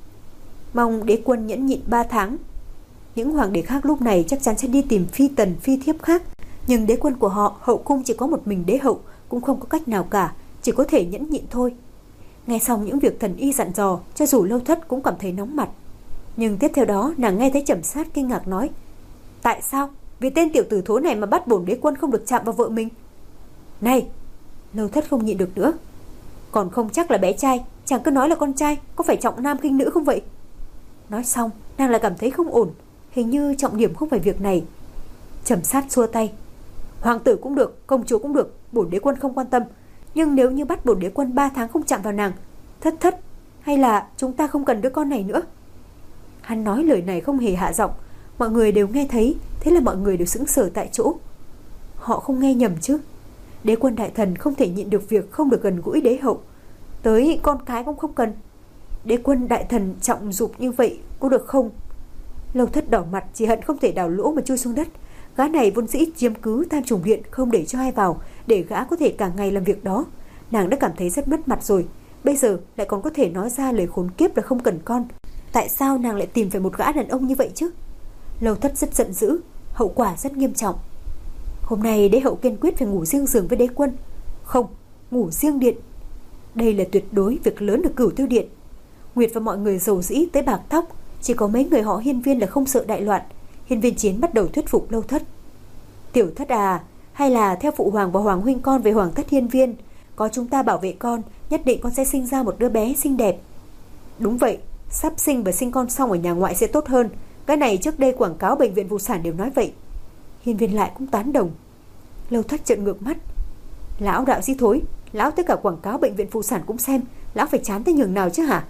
Speaker 1: Mong đế quân nhẫn nhịn ba tháng. Những hoàng đế khác lúc này chắc chắn sẽ đi tìm phi tần phi thiếp khác, nhưng đế quân của họ hậu cung chỉ có một mình đế hậu, cũng không có cách nào cả, chỉ có thể nhẫn nhịn thôi. Nghe xong những việc thần Y dặn dò, cho dù Lâu Thất cũng cảm thấy nóng mặt. Nhưng tiếp theo đó nàng nghe thấy Trầm Sát kinh ngạc nói. Tại sao? Vì tên tiểu tử thối này mà bắt bổn đế quân không được chạm vào vợ mình. Này! Lâu Thất không nhịn được nữa. Còn không chắc là bé trai, chàng cứ nói là con trai, có phải trọng nam khinh nữ không vậy? Nói xong nàng lại cảm thấy không ổn, hình như trọng điểm không phải việc này. Trầm Sát xua tay. Hoàng tử cũng được, công chúa cũng được, bổn đế quân không quan tâm. Nhưng nếu như bắt bổn đế quân ba tháng không chạm vào nàng, Thất Thất, hay là chúng ta không cần đứa con này nữa? Hắn nói lời này không hề hạ giọng, mọi người đều nghe thấy, thế là mọi người đều sững sờ tại chỗ. Họ không nghe nhầm chứ? Đế quân đại thần không thể nhịn được việc không được gần gũi đế hậu, tới con cái cũng không cần. Đế quân đại thần trọng dục như vậy có được không? Lâu Thất đỏ mặt, chỉ hận không thể đào lỗ mà chui xuống đất. Gã này vốn dĩ chiếm cứ Tam Trùng Điện, không để cho ai vào, để gã có thể cả ngày làm việc đó. Nàng đã cảm thấy rất mất mặt rồi, bây giờ lại còn có thể nói ra lời khốn kiếp là không cần con. Tại sao nàng lại tìm phải một gã đàn ông như vậy chứ? Lâu Thất rất giận dữ, hậu quả rất nghiêm trọng. Hôm nay đế hậu kiên quyết phải ngủ riêng giường với đế quân. Không, ngủ riêng điện. Đây là tuyệt đối việc lớn ở Cửu Tiêu Điện. Nguyệt và mọi người rầu rĩ tới bạc tóc, chỉ có mấy người họ Hiên Viên là không sợ đại loạn. Hiên Viên Chiến bắt đầu thuyết phục Lâu Thất. Tiểu Thất à, hay là theo phụ hoàng và hoàng huynh con về Hoàng thất Hiên Viên, có chúng ta bảo vệ con, nhất định con sẽ sinh ra một đứa bé xinh đẹp. Đúng vậy, sắp sinh và sinh con xong ở nhà ngoại sẽ tốt hơn. Cái này trước đây quảng cáo bệnh viện phụ sản đều nói vậy. Hiên Viên lại cũng tán đồng. Lâu Thất trợn ngược mắt. Lão đạo sĩ thối, lão tất cả quảng cáo bệnh viện phụ sản cũng xem, lão phải chán tới nhường nào chứ hả?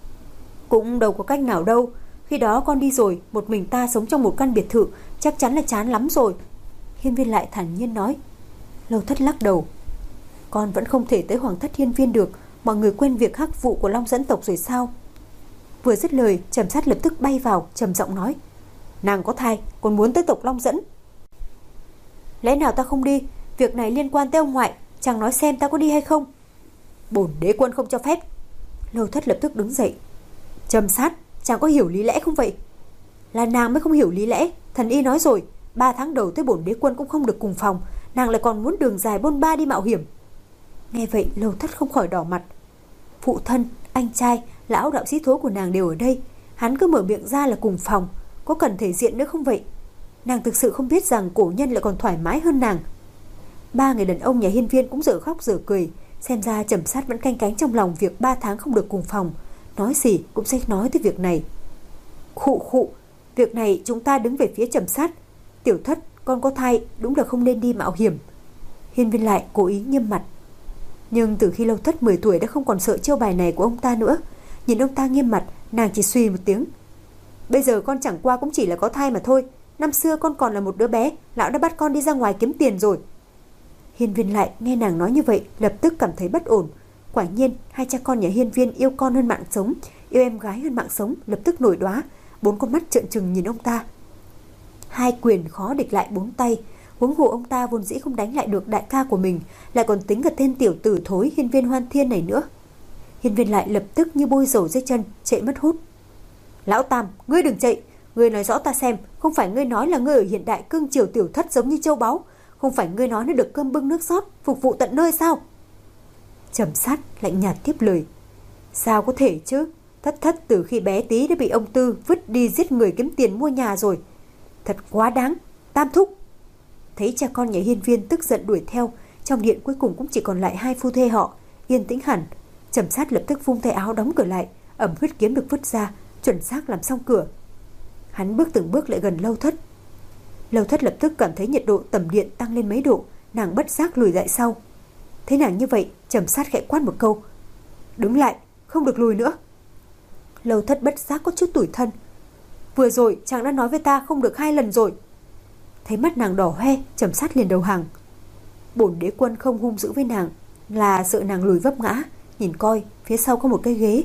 Speaker 1: Cũng đâu có cách nào đâu. Khi đó con đi rồi, một mình ta sống trong một căn biệt thự, chắc chắn là chán lắm rồi. Hiên Viên lại thản nhiên nói. Lâu Thất lắc đầu. Con vẫn không thể tới Hoàng thất Hiên Viên được, mọi người quên việc hắc vụ của Long dẫn tộc rồi sao? Vừa dứt lời, Trầm Sát lập tức bay vào, trầm giọng nói. Nàng có thai, còn muốn tới tộc Long dẫn. Lẽ nào ta không đi? Việc này liên quan tới ông ngoại, chàng nói xem ta có đi hay không? Bổn đế quân không cho phép. Lâu Thất lập tức đứng dậy. Trầm Sát, chàng có hiểu lý lẽ không vậy? Là nàng mới không hiểu lý lẽ. Thần Y nói rồi, ba tháng đầu tới bổn đế quân cũng không được cùng phòng, nàng lại còn muốn đường dài bôn ba đi mạo hiểm. Nghe vậy Lâu Thất không khỏi đỏ mặt. Phụ thân, anh trai, lão đạo sĩ thối của nàng đều ở đây, hắn cứ mở miệng ra là cùng phòng, có cần thể diện nữa không vậy? Nàng thực sự không biết rằng cổ nhân lại còn thoải mái hơn nàng. Ba người đàn ông nhà Hiên Viên cũng dở khóc dở cười, xem ra Trầm Sát vẫn canh cánh trong lòng việc ba tháng không được cùng phòng, nói gì cũng sẽ nói tới việc này. Khụ khụ, việc này chúng ta đứng về phía Trầm Sát. Tiểu Thất, con có thai, đúng là không nên đi mạo hiểm. Hiên Viên lại cố ý nghiêm mặt. Nhưng từ khi Lâu Thất mười tuổi đã không còn sợ chiêu bài này của ông ta nữa. Nhìn ông ta nghiêm mặt, nàng chỉ suy một tiếng. Bây giờ con chẳng qua cũng chỉ là có thai mà thôi. Năm xưa con còn là một đứa bé, lão đã bắt con đi ra ngoài kiếm tiền rồi. Hiên Viên lại nghe nàng nói như vậy, lập tức cảm thấy bất ổn. Quả nhiên hai cha con nhà Hiên Viên yêu con hơn mạng sống, Yêu em gái hơn mạng sống lập tức nổi đoá, bốn con mắt trợn trừng nhìn ông ta. Hai quyền khó địch lại bốn tay, huống hồ ông ta vốn dĩ không đánh lại được đại ca của mình, lại còn tính cả tên tiểu tử thối Hiên Viên Hoan Thiên này nữa. Hiên Viên lại lập tức như bôi dầu dưới chân, chạy mất hút. Lão Tam, ngươi đừng chạy, ngươi nói rõ ta xem, không phải ngươi nói là ngươi ở hiện đại cưng chiều tiểu thất giống như châu báu, không phải ngươi nói nó được cơm bưng nước rót, phục vụ tận nơi sao? Trầm Sát lạnh nhạt tiếp lời. Sao có thể chứ, thất thất từ khi bé tí đã bị ông Tư vứt đi giết người kiếm tiền mua nhà rồi. Thật quá đáng, Tam thúc. Thấy cha con nhà Hiên Viên tức giận đuổi theo, trong điện cuối cùng cũng chỉ còn lại hai phu thê họ, yên tĩnh hẳn. Trầm Sát lập tức vung tay áo đóng cửa lại, ẩm huyết kiếm được vứt ra, chuẩn xác làm xong cửa. Hắn bước từng bước lại gần Lâu Thất. Lâu Thất lập tức cảm thấy nhiệt độ tầm điện tăng lên mấy độ, nàng bất giác lùi lại sau. Thấy nàng như vậy, Trầm Sát khẽ quát một câu. Đứng lại, không được lùi nữa. Lâu Thất bất giác có chút tủi thân. Vừa rồi chàng đã nói với ta không được hai lần rồi. Thấy mắt nàng đỏ hoe, Trầm Sát liền đầu hàng. Bổn đế quân không hung dữ với nàng, là sợ nàng lùi vấp ngã. Nhìn coi, phía sau có một cái ghế.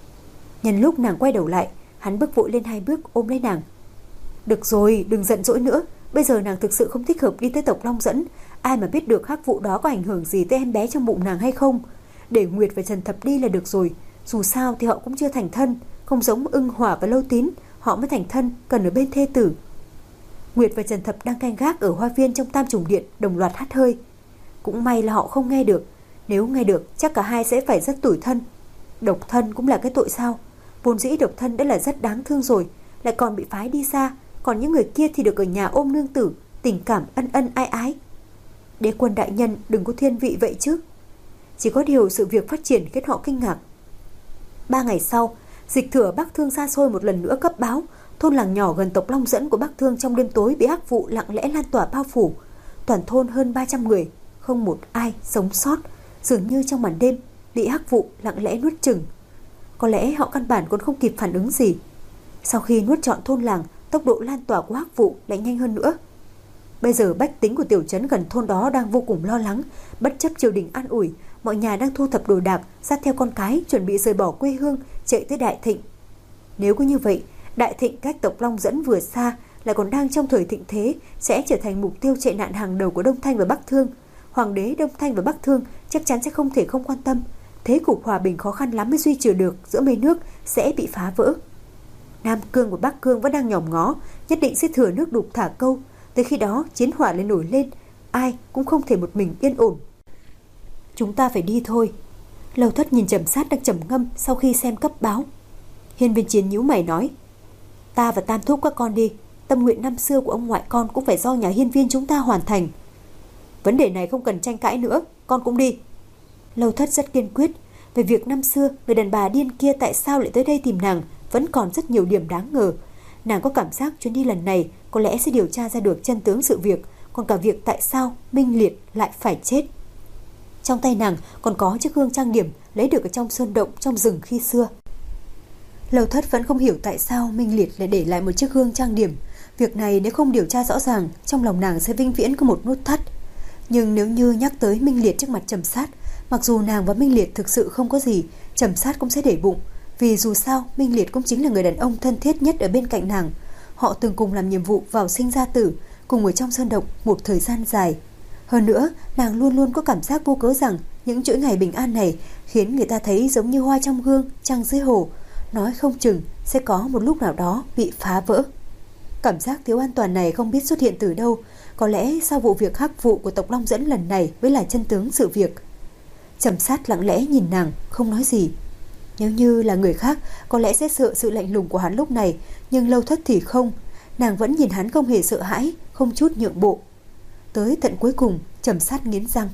Speaker 1: Nhân lúc nàng quay đầu lại, hắn bước vội lên hai bước ôm lấy nàng. Được rồi, đừng giận dỗi nữa. Bây giờ nàng thực sự không thích hợp đi tới tộc Long Dẫn. Ai mà biết được hắc vụ đó có ảnh hưởng gì tới em bé trong bụng nàng hay không. Để Nguyệt và Trần Thập đi là được rồi. Dù sao thì họ cũng chưa thành thân, không giống Ưng Hỏa và Lâu Tín, họ mới thành thân, cần ở bên thê tử. Nguyệt và Trần Thập đang canh gác ở hoa viên trong Tam Trùng Điện, đồng loạt hắt hơi. Cũng may là họ không nghe được. Nếu nghe được chắc cả hai sẽ phải rất tủi thân. Độc thân cũng là cái tội sao? Vốn dĩ độc thân đã là rất đáng thương rồi, lại còn bị phái đi xa. Còn những người kia thì được ở nhà ôm nương tử, tình cảm ân ân ái ái. Đế quân đại nhân đừng có thiên vị vậy chứ. Chỉ có điều sự việc phát triển khiến họ kinh ngạc. Ba ngày sau, Dịch Thừa Bắc Thương xa xôi một lần nữa cấp báo, thôn làng nhỏ gần tộc Long Dẫn của Bắc Thương trong đêm tối bị hắc vụ lặng lẽ lan tỏa bao phủ. Toàn thôn hơn ba trăm người, không một ai sống sót, dường như trong màn đêm bị hắc vụ lặng lẽ nuốt chửng. Có lẽ họ căn bản còn không kịp phản ứng gì. Sau khi nuốt trọn thôn làng, tốc độ lan tỏa của hắc vụ lại nhanh hơn nữa. Bây giờ bách tính của tiểu trấn gần thôn đó đang vô cùng lo lắng, bất chấp triều đình an ủi, mọi nhà đang thu thập đồ đạc, dắt theo con cái chuẩn bị rời bỏ quê hương, chạy tới Đại Thịnh. Nếu cứ như vậy, Đại Thịnh cách tộc Long Dẫn vừa xa, lại còn đang trong thời thịnh thế, sẽ trở thành mục tiêu chạy nạn hàng đầu của Đông Thanh và Bắc Thương. Hoàng đế Đông Thanh và Bắc Thương chắc chắn sẽ không thể không quan tâm. Thế cục hòa bình khó khăn lắm mới duy trì được giữa mấy nước sẽ bị phá vỡ. Nam Cương và Bắc Cương vẫn đang nhòm ngó, nhất định sẽ thừa nước đục thả câu. Tới khi đó chiến hỏa lại nổi lên, ai cũng không thể một mình yên ổn. Chúng ta phải đi thôi. Lâu Thất nhìn Trầm Sát đang trầm ngâm sau khi xem cấp báo. Hiên Viên Chiến nhíu mày nói. Ta và Tam thúc các con đi, tâm nguyện năm xưa của ông ngoại con cũng phải do nhà Hiên Viên chúng ta hoàn thành. Vấn đề này không cần tranh cãi nữa, con cũng đi. Lâu Thất rất kiên quyết. Về việc năm xưa người đàn bà điên kia tại sao lại tới đây tìm nàng, vẫn còn rất nhiều điểm đáng ngờ. Nàng có cảm giác chuyến đi lần này có lẽ sẽ điều tra ra được chân tướng sự việc, còn cả việc tại sao Minh Liệt lại phải chết. Trong tay nàng còn có chiếc gương trang điểm lấy được ở trong sơn động trong rừng khi xưa. Lâu Thất vẫn không hiểu tại sao Minh Liệt lại để lại một chiếc gương trang điểm. Việc này nếu không điều tra rõ ràng, trong lòng nàng sẽ vĩnh viễn có một nút thắt. Nhưng nếu như nhắc tới Minh Liệt trước mặt Trầm Sát, mặc dù nàng và Minh Liệt thực sự không có gì, Trầm Sát cũng sẽ để bụng. Vì dù sao Minh Liệt cũng chính là người đàn ông thân thiết nhất ở bên cạnh nàng. Họ từng cùng làm nhiệm vụ vào sinh ra tử, cùng ở trong sơn động một thời gian dài. Hơn nữa, nàng luôn luôn có cảm giác vô cớ rằng những chuỗi ngày bình an này khiến người ta thấy giống như hoa trong gương, trăng dưới hồ, nói không chừng sẽ có một lúc nào đó bị phá vỡ. Cảm giác thiếu an toàn này không biết xuất hiện từ đâu, có lẽ sau vụ việc hắc vụ của tộc Long Dẫn lần này mới là chân tướng sự việc. Trầm Sát lặng lẽ nhìn nàng, không nói gì. Nếu như là người khác, có lẽ sẽ sợ sự lạnh lùng của hắn lúc này, nhưng Lâu Thất thì không. Nàng vẫn nhìn hắn không hề sợ hãi, không chút nhượng bộ. Tới tận cuối cùng, Trầm Sát nghiến răng.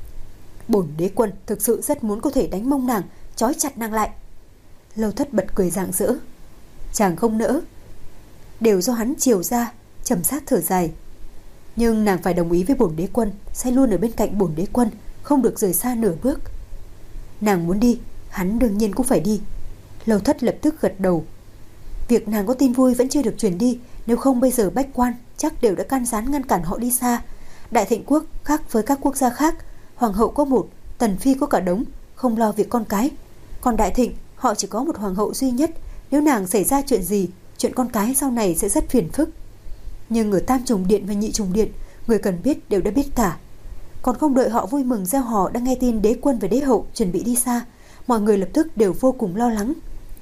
Speaker 1: Bổn đế quân thực sự rất muốn có thể đánh mông nàng, trói chặt nàng lại. Lâu Thất bật cười rạng rỡ. Chàng không nỡ. Đều do hắn chiều ra. Trầm Sát thở dài. Nhưng nàng phải đồng ý với bổn đế quân, sẽ luôn ở bên cạnh bổn đế quân, không được rời xa nửa bước. Nàng muốn đi, hắn đương nhiên cũng phải đi. Lâu Thất lập tức gật đầu. Việc nàng có tin vui vẫn chưa được truyền đi, nếu không bây giờ bách quan chắc đều đã can gián ngăn cản họ đi xa. Đại Thịnh quốc khác với các quốc gia khác, hoàng hậu có một, tần phi có cả đống, không lo việc con cái. Còn Đại Thịnh, Họ chỉ có một hoàng hậu duy nhất, nếu nàng xảy ra chuyện gì, chuyện con cái sau này sẽ rất phiền phức. Nhưng ở Tam Trùng Điện và Nhị Trùng Điện, người cần biết đều đã biết cả. Còn không đợi họ vui mừng reo hò đã nghe tin đế quân và đế hậu chuẩn bị đi xa, mọi người lập tức đều vô cùng lo lắng.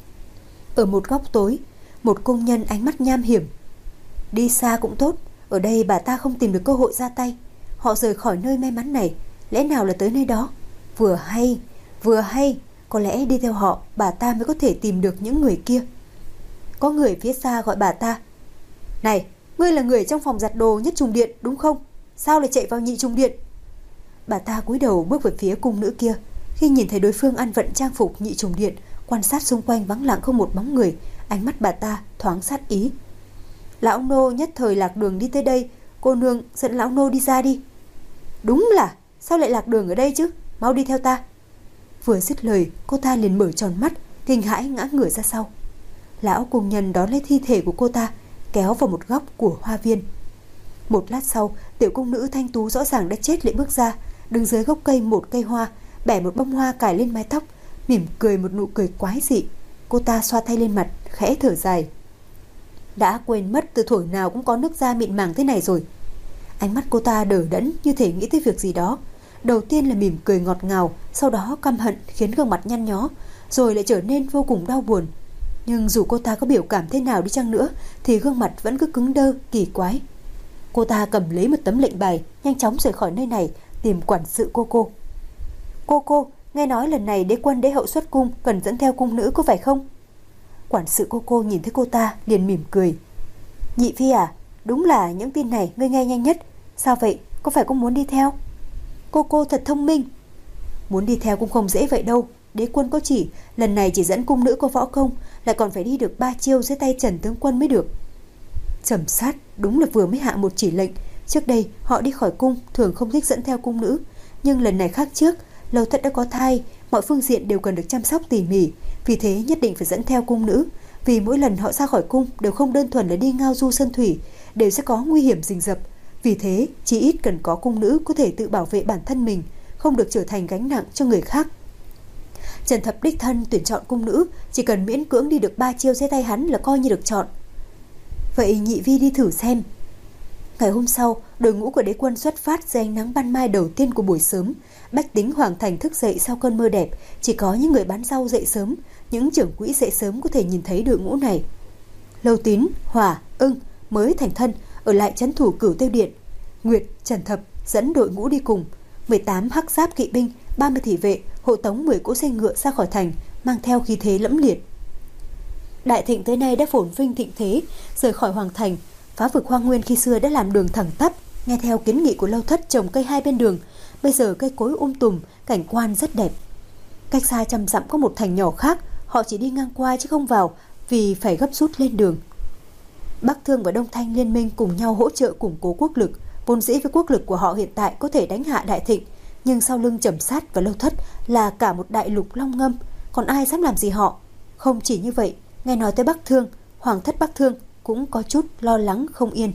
Speaker 1: Ở một góc tối, một công nhân ánh mắt nham hiểm. Đi xa cũng tốt, ở đây bà ta không tìm được cơ hội ra tay. Họ rời khỏi nơi may mắn này, lẽ nào là tới nơi đó? Vừa hay, vừa hay, có lẽ đi theo họ bà ta mới có thể tìm được những người kia. Có người phía xa gọi bà ta. Này, ngươi là người trong phòng giặt đồ Nhất Trùng Điện đúng không? Sao lại chạy vào Nhị Trùng Điện? Bà ta cúi đầu bước về phía cung nữ kia. Khi nhìn thấy đối phương ăn vận trang phục Nhị Trùng Điện, quan sát xung quanh vắng lặng không một bóng người, ánh mắt bà ta thoáng sát ý. Lão nô nhất thời lạc đường đi tới đây, cô nương dẫn lão nô đi ra đi. Đúng là, sao lại lạc đường ở đây chứ? Mau đi theo ta. Vừa dứt lời, cô ta liền mở tròn mắt, kinh hãi ngã ngửa ra sau. Lão cung nhân đón lấy thi thể của cô ta, kéo vào một góc của hoa viên. Một lát sau, tiểu cung nữ thanh tú rõ ràng đã chết lại bước ra, đứng dưới gốc cây một cây hoa, bẻ một bông hoa cài lên mái tóc, mỉm cười một nụ cười quái dị. Cô ta xoa tay lên mặt, khẽ thở dài. Đã quên mất từ thuở nào cũng có nước da mịn màng thế này rồi. Ánh mắt cô ta đờ đẫn như thể nghĩ tới việc gì đó. Đầu tiên là mỉm cười ngọt ngào, sau đó căm hận khiến gương mặt nhăn nhó, rồi lại trở nên vô cùng đau buồn. Nhưng dù cô ta có biểu cảm thế nào đi chăng nữa thì gương mặt vẫn cứ cứng đơ, kỳ quái. Cô ta cầm lấy một tấm lệnh bài, nhanh chóng rời khỏi nơi này, tìm quản sự cô cô. Cô cô, nghe nói lần này đế quân đế hậu xuất cung cần dẫn theo cung nữ có phải không? Quản sự cô cô nhìn thấy cô ta liền mỉm cười. Nhị phi à, đúng là những tin này ngươi nghe nhanh nhất. Sao vậy, có phải cũng muốn đi theo? Cô cô thật thông minh. Muốn đi theo cũng không dễ vậy đâu. Đế quân có chỉ, lần này chỉ dẫn cung nữ có võ công, lại còn phải đi được ba chiêu dưới tay Trần tướng quân mới được. Trầm Sát đúng là vừa mới hạ một chỉ lệnh. Trước đây họ đi khỏi cung thường không thích dẫn theo cung nữ, nhưng lần này khác trước. Lâu Thất đã có thai, mọi phương diện đều cần được chăm sóc tỉ mỉ, vì thế nhất định phải dẫn theo cung nữ. Vì mỗi lần họ ra khỏi cung đều không đơn thuần là đi ngao du sơn thủy, đều sẽ có nguy hiểm rình rập. Vì thế chỉ ít cần có cung nữ có thể tự bảo vệ bản thân mình, không được trở thành gánh nặng cho người khác. Trần Thập đích thân tuyển chọn cung nữ, chỉ cần miễn cưỡng đi được ba chiêu dưới tay hắn là coi như được chọn. Vậy nhị vi đi thử xem. Ngày hôm sau, đội ngũ của đế quân xuất phát dưới ánh nắng ban mai đầu tiên của buổi sớm. Bách tính hoàng thành thức dậy sau cơn mơ đẹp, chỉ có những người bán rau dậy sớm, những trưởng quỹ dậy sớm có thể nhìn thấy đội ngũ này. Lâu Tín, Hỏa, Ưng mới thành thân ở lại trấn thủ Cửu Tiêu Điện. Nguyệt, Trần Thập dẫn đội ngũ đi cùng. mười tám hắc giáp kỵ binh, ba mươi thị vệ hộ tống mười cỗ xe ngựa ra khỏi thành, mang theo khí thế lẫm liệt. Đại Thịnh tới nay đã phồn vinh thịnh thế, rời khỏi hoàng thành. Phá vực Hoang Nguyên khi xưa đã làm đường thẳng tắp, nghe theo kiến nghị của Lâu Thất trồng cây hai bên đường. Bây giờ cây cối um tùm, cảnh quan rất đẹp. Cách xa trăm dặm có một thành nhỏ khác, họ chỉ đi ngang qua chứ không vào, vì phải gấp rút lên đường. Bắc Thương và Đông Thanh liên minh cùng nhau hỗ trợ củng cố quốc lực. Vốn dĩ với quốc lực của họ hiện tại có thể đánh hạ Đại Thịnh, nhưng sau lưng Trầm Sát và Lâu Thất là cả một đại lục long ngâm, còn ai dám làm gì họ? Không chỉ như vậy, nghe nói tới Bắc Thương, Hoàng thất Bắc Thương cũng có chút lo lắng không yên.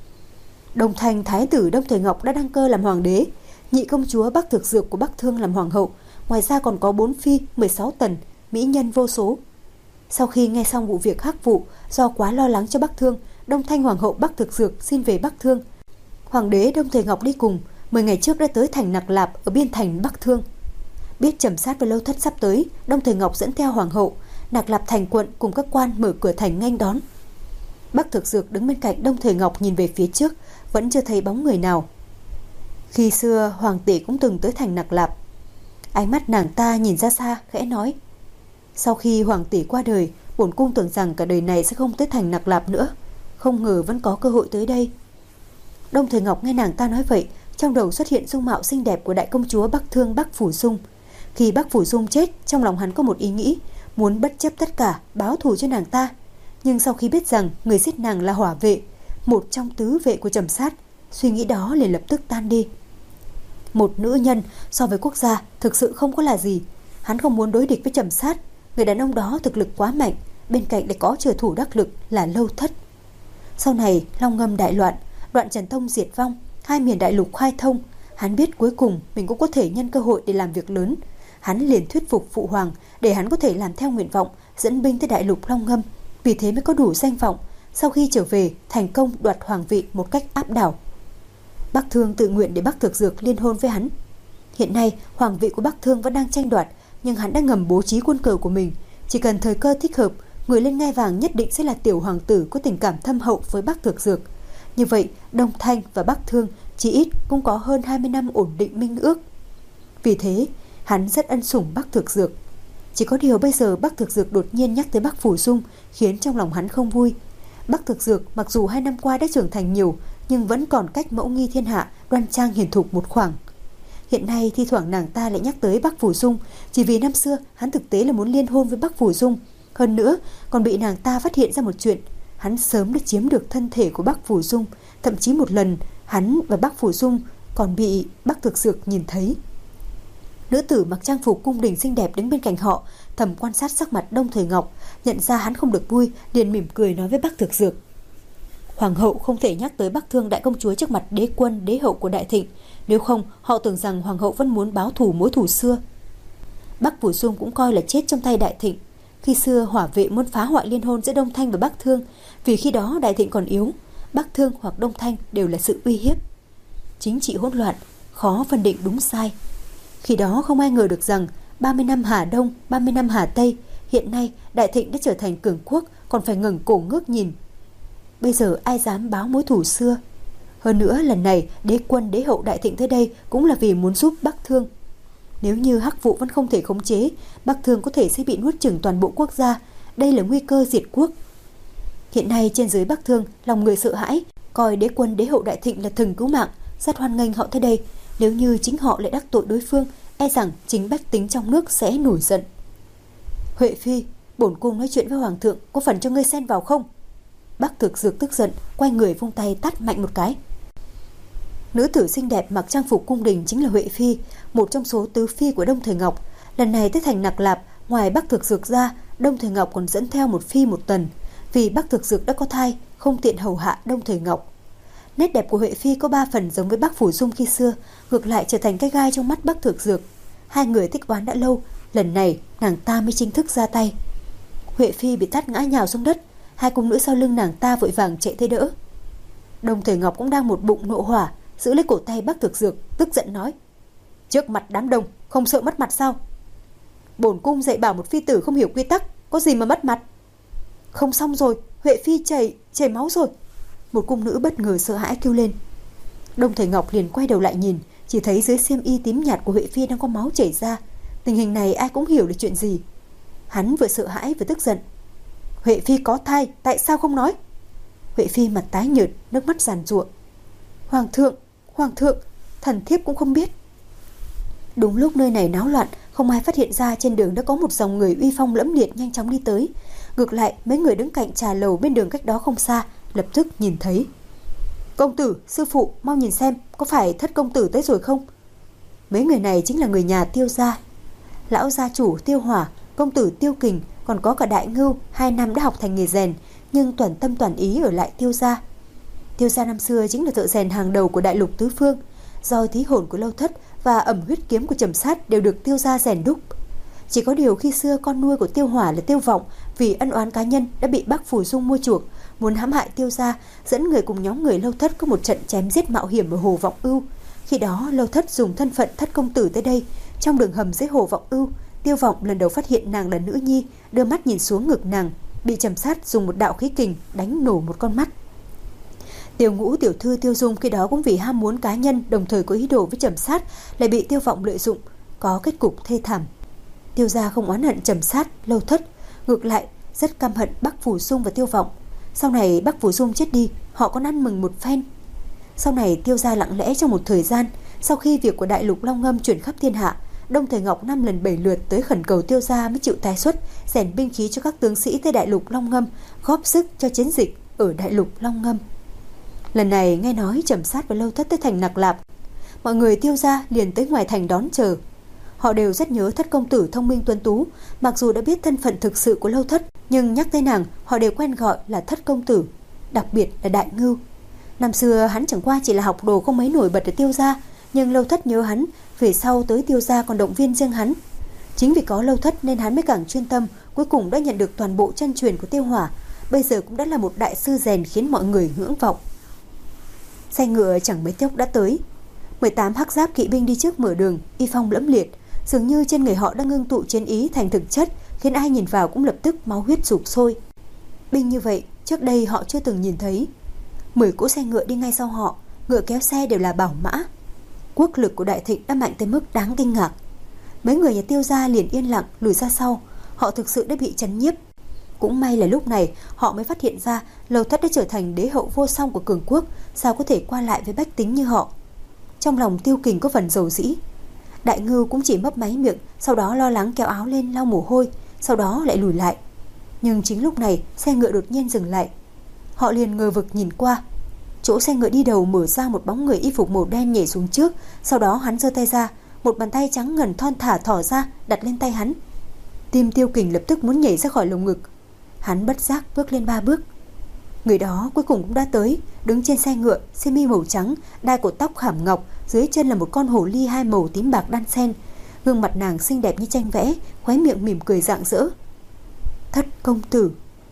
Speaker 1: Đông Thanh thái tử Đông Thời Ngọc đã đăng cơ làm hoàng đế, nhị công chúa Bắc Thực Dược của Bắc Thương làm hoàng hậu, ngoài ra còn có bốn phi, mười sáu tần, mỹ nhân vô số. Sau khi nghe xong vụ việc Hắc Vụ, do quá lo lắng cho Bắc Thương, Đông Thanh hoàng hậu Bắc Thực Dược xin về Bắc Thương. Hoàng đế Đông Thời Ngọc đi cùng, mười ngày trước đã tới thành Nặc Lạp ở biên thành Bắc Thương. Biết Trầm Sát và Lâu Thất sắp tới, Đông Thời Ngọc dẫn theo hoàng hậu, Nặc Lạp thành quận cùng các quan mở cửa thành nghênh đón. Bắc Thực Dược đứng bên cạnh Đông Thời Ngọc nhìn về phía trước, vẫn chưa thấy bóng người nào. Khi xưa hoàng tỷ cũng từng tới thành Nặc Lạp. Ánh mắt nàng ta nhìn ra xa, khẽ nói: sau khi hoàng tỷ qua đời, bổn cung tưởng rằng cả đời này sẽ không tới thành Nặc Lạp nữa, không ngờ vẫn có cơ hội tới đây. Đông Thời Ngọc nghe nàng ta nói vậy, trong đầu xuất hiện dung mạo xinh đẹp của đại công chúa Bắc Thương Bắc Phủ Dung. Khi Bắc Phủ Dung chết, trong lòng hắn có một ý nghĩ, muốn bất chấp tất cả báo thù cho nàng ta. Nhưng sau khi biết rằng người giết nàng là Hỏa Vệ, một trong tứ vệ của Trầm Sát, suy nghĩ đó liền lập tức tan đi. Một nữ nhân so với quốc gia thực sự không có là gì. Hắn không muốn đối địch với Trầm Sát, người đàn ông đó thực lực quá mạnh, bên cạnh lại có trợ thủ đắc lực là Lâu Thất. Sau này Long Ngâm đại loạn, Đoạn Trần Tông diệt vong, hai miền đại lục khai thông, hắn biết cuối cùng mình cũng có thể nhân cơ hội để làm việc lớn. hắn liền thuyết phục phụ hoàng để hắn có thể làm theo nguyện vọng, dẫn binh tới đại lục Long Ngâm, vì thế mới có đủ danh vọng. Sau khi trở về, thành công đoạt hoàng vị một cách áp đảo. Bắc Thương tự nguyện để Bắc Thực Dược liên hôn với hắn. Hiện nay, hoàng vị của Bắc Thương vẫn đang tranh đoạt, nhưng hắn đã ngầm bố trí quân cờ của mình. Chỉ cần thời cơ thích hợp, người lên ngai vàng nhất định sẽ là tiểu hoàng tử có tình cảm thâm hậu với Bắc Thực Dược. Như vậy, Đông Thanh và Bắc Thương chỉ ít cũng có hơn hai mươi năm ổn định minh ước. Vì thế, hắn rất ân sủng Bắc Thực Dược. Chỉ có điều bây giờ Bắc Thực Dược đột nhiên nhắc tới Bắc Phủ Dung, khiến trong lòng hắn không vui. Bắc Thực Dược mặc dù hai năm qua đã trưởng thành nhiều, nhưng vẫn còn cách mẫu nghi thiên hạ, đoan trang hiền thục một khoảng. Hiện nay thi thoảng nàng ta lại nhắc tới Bắc Phủ Dung, chỉ vì năm xưa hắn thực tế là muốn liên hôn với Bắc Phủ Dung. Hơn nữa còn bị nàng ta phát hiện ra một chuyện, hắn sớm đã chiếm được thân thể của Bắc Phủ Dung. Thậm chí một lần hắn và Bắc Phủ Dung còn bị Bắc Thực Dược nhìn thấy. Nữ tử mặc trang phục cung đình xinh đẹp đứng bên cạnh họ, thầm quan sát sắc mặt Đông Thời Ngọc, nhận ra hắn không được vui, liền mỉm cười nói với Bắc Thực Dược: Hoàng hậu không thể nhắc tới Bắc Thương đại công chúa trước mặt đế quân đế hậu của Đại Thịnh, nếu không họ tưởng rằng hoàng hậu vẫn muốn báo thù mối thù xưa. Bắc Phủ Dung cũng coi là chết trong tay Đại Thịnh. Khi xưa hỏa vệ muốn phá hoại liên hôn giữa Đông Thanh và Bắc Thương, vì khi đó Đại Thịnh còn yếu, Bắc Thương hoặc Đông Thanh đều là sự uy hiếp. Chính trị hỗn loạn, khó phân định đúng sai. Khi đó không ai ngờ được rằng ba mươi năm Hà Đông, ba mươi năm Hà Tây, hiện nay Đại Thịnh đã trở thành cường quốc, còn phải ngẩng cổ ngước nhìn. Bây giờ ai dám báo mối thù xưa? Hơn nữa lần này đế quân đế hậu Đại Thịnh tới đây cũng là vì muốn giúp Bắc Thương. Nếu như Hắc Vụ vẫn không thể khống chế, Bắc Thương có thể sẽ bị nuốt chửng toàn bộ quốc gia. Đây là nguy cơ diệt quốc. Hiện nay trên dưới Bắc Thương lòng người sợ hãi, coi đế quân đế hậu Đại Thịnh là thần cứu mạng, rất hoan nghênh họ tới đây. Nếu như chính họ lại đắc tội đối phương, e rằng chính bách tính trong nước sẽ nổi giận. Huệ Phi, bổn cung nói chuyện với hoàng thượng, có phần cho ngươi xen vào không? Bắc Thực Dược tức giận, quay người vung tay tát mạnh một cái. Nữ tử xinh đẹp mặc trang phục cung đình chính là Huệ Phi, một trong số tứ phi của Đông Thời Ngọc. Lần này tới thành Nặc Lạp, ngoài Bắc Thực Dược ra, Đông Thời Ngọc còn dẫn theo một phi một tần, vì Bắc Thực Dược đã có thai, không tiện hầu hạ Đông Thời Ngọc. Nét đẹp của Huệ Phi có ba phần giống với Bắc Phủ Dung khi xưa, ngược lại trở thành cái gai trong mắt Bắc Thực Dược. Hai người tích oán đã lâu, lần này nàng ta mới chính thức ra tay. Huệ Phi bị tát ngã nhào xuống đất, hai cung nữ sau lưng nàng ta vội vàng chạy tới đỡ. Đông Thời Ngọc cũng đang một bụng nộ hỏa, giữ lấy cổ tay Bắc Thực Dược, tức giận nói: Trước mặt đám đông không sợ mất mặt sao? Bổn cung dạy bảo một phi tử không hiểu quy tắc, có gì mà mất mặt? Không xong rồi, Huệ Phi chảy chảy máu rồi. Một cung nữ bất ngờ sợ hãi kêu lên. Đông Thời Ngọc liền quay đầu lại nhìn, chỉ thấy dưới xiêm y tím nhạt của Huệ Phi đang có máu chảy ra. Tình hình này ai cũng hiểu được chuyện gì. Hắn vừa sợ hãi vừa tức giận. Huệ Phi có thai, tại sao không nói? Huệ Phi mặt tái nhợt, nước mắt giàn giụa. Hoàng thượng, hoàng thượng, thần thiếp cũng không biết. Đúng lúc nơi này náo loạn, không ai phát hiện ra trên đường đã có một dòng người uy phong lẫm liệt nhanh chóng đi tới. Ngược lại, mấy người đứng cạnh trà lầu bên đường cách đó không xa lập tức nhìn thấy. Công tử, sư phụ, mau nhìn xem, có phải thất công tử tới rồi không? Mấy người này chính là người nhà Tiêu gia. Lão gia chủ Tiêu Hỏa, công tử Tiêu Kình, còn có cả Đại Ngưu, hai năm đã học thành nghề rèn, nhưng toàn tâm toàn ý ở lại Tiêu gia. Tiêu gia năm xưa chính là thợ rèn hàng đầu của đại lục tứ phương, do thí hồn của Lâu Thất và ẩm huyết kiếm của Trầm Sát đều được Tiêu gia rèn đúc. Chỉ có điều khi xưa con nuôi của Tiêu Hỏa là Tiêu Vọng vì ân oán cá nhân đã bị Bắc Phủ Dung mua chuộc, muốn hãm hại Tiêu gia, dẫn người cùng nhóm người Lâu Thất có một trận chém giết mạo hiểm ở Hồ Vọng Ưu. Khi đó Lâu Thất dùng thân phận thất công tử tới đây, trong đường hầm dưới Hồ Vọng Ưu, Tiêu Vọng lần đầu phát hiện nàng là nữ nhi, đưa mắt nhìn xuống ngực nàng, bị Trầm Sát dùng một đạo khí kình đánh nổ một con mắt. Tiêu Ngũ tiểu thư Tiêu Dung khi đó cũng vì ham muốn cá nhân, đồng thời có ý đồ với Trầm Sát, lại bị Tiêu Vọng lợi dụng, có kết cục thê thảm. Tiêu gia không oán hận Trầm Sát, Lâu Thất, ngược lại rất căm hận Bắc Phủ Dung và Tiêu Vọng. Sau này Bắc Phủ Dung chết đi, họ còn ăn mừng một phen. Sau này Tiêu gia lặng lẽ trong một thời gian, sau khi việc của đại lục Long Ngâm chuyển khắp thiên hạ, Đông Thời Ngọc năm lần bảy lượt tới khẩn cầu Tiêu gia mới chịu tái xuất, rèn binh khí cho các tướng sĩ tới đại lục Long Ngâm, góp sức cho chiến dịch ở đại lục Long Ngâm. Lần này nghe nói Trầm Sát và Lâu Thất tới thành Nặc Lạp, mọi người Tiêu gia liền tới ngoài thành đón chờ. Họ đều rất nhớ thất công tử thông minh tuấn tú, mặc dù đã biết thân phận thực sự của Lâu Thất, nhưng nhắc tới nàng, họ đều quen gọi là thất công tử, đặc biệt là Đại Ngưu. Năm xưa hắn chẳng qua chỉ là học đồ không mấy nổi bật ở Tiêu gia, nhưng Lâu Thất nhớ hắn, về sau tới Tiêu gia còn động viên riêng hắn. Chính vì có Lâu Thất nên hắn mới càng chuyên tâm, cuối cùng đã nhận được toàn bộ chân truyền của Tiêu Hỏa, bây giờ cũng đã là một đại sư rèn khiến mọi người ngưỡng vọng. Xe ngựa chẳng mấy chốc đã tới. mười tám hắc giáp kỵ binh đi trước mở đường, y phong lẫm liệt, dường như trên người họ đang ngưng tụ chiến ý thành thực chất, khiến ai nhìn vào cũng lập tức máu huyết sục sôi. Binh như vậy, trước đây họ chưa từng nhìn thấy. Mười cỗ xe ngựa đi ngay sau họ, ngựa kéo xe đều là bảo mã. Quốc lực của Đại Thịnh đã mạnh tới mức đáng kinh ngạc. Mấy người nhà Tiêu gia liền yên lặng lùi ra sau, họ thực sự đã bị chấn nhiếp. Cũng may là lúc này họ mới phát hiện ra Lâu Thất đã trở thành đế hậu vô song của cường quốc, sao có thể qua lại với bách tính như họ. Trong lòng Tiêu Kình có phần dầu dĩ. Đại Ngưu cũng chỉ mấp máy miệng, sau đó lo lắng kéo áo lên lau mồ hôi, sau đó lại lùi lại. Nhưng chính lúc này xe ngựa đột nhiên dừng lại. Họ liền ngờ vực nhìn qua. Chỗ xe ngựa đi đầu mở ra một bóng người y phục màu đen nhảy xuống trước, sau đó hắn giơ tay ra, một bàn tay trắng ngần thon thả thỏ ra đặt lên tay hắn. Tim Tiêu Kình lập tức muốn nhảy ra khỏi lồng ngực. Hắn bất giác bước lên ba bước. Người đó cuối cùng cũng đã tới, đứng trên xe ngựa, xiêm y màu trắng, đai cột tóc khảm ngọc, dưới chân là một con hổ ly hai màu tím bạc đan xen. Gương mặt nàng xinh đẹp như tranh vẽ, khóe miệng mỉm cười rạng rỡ. Thất công tử.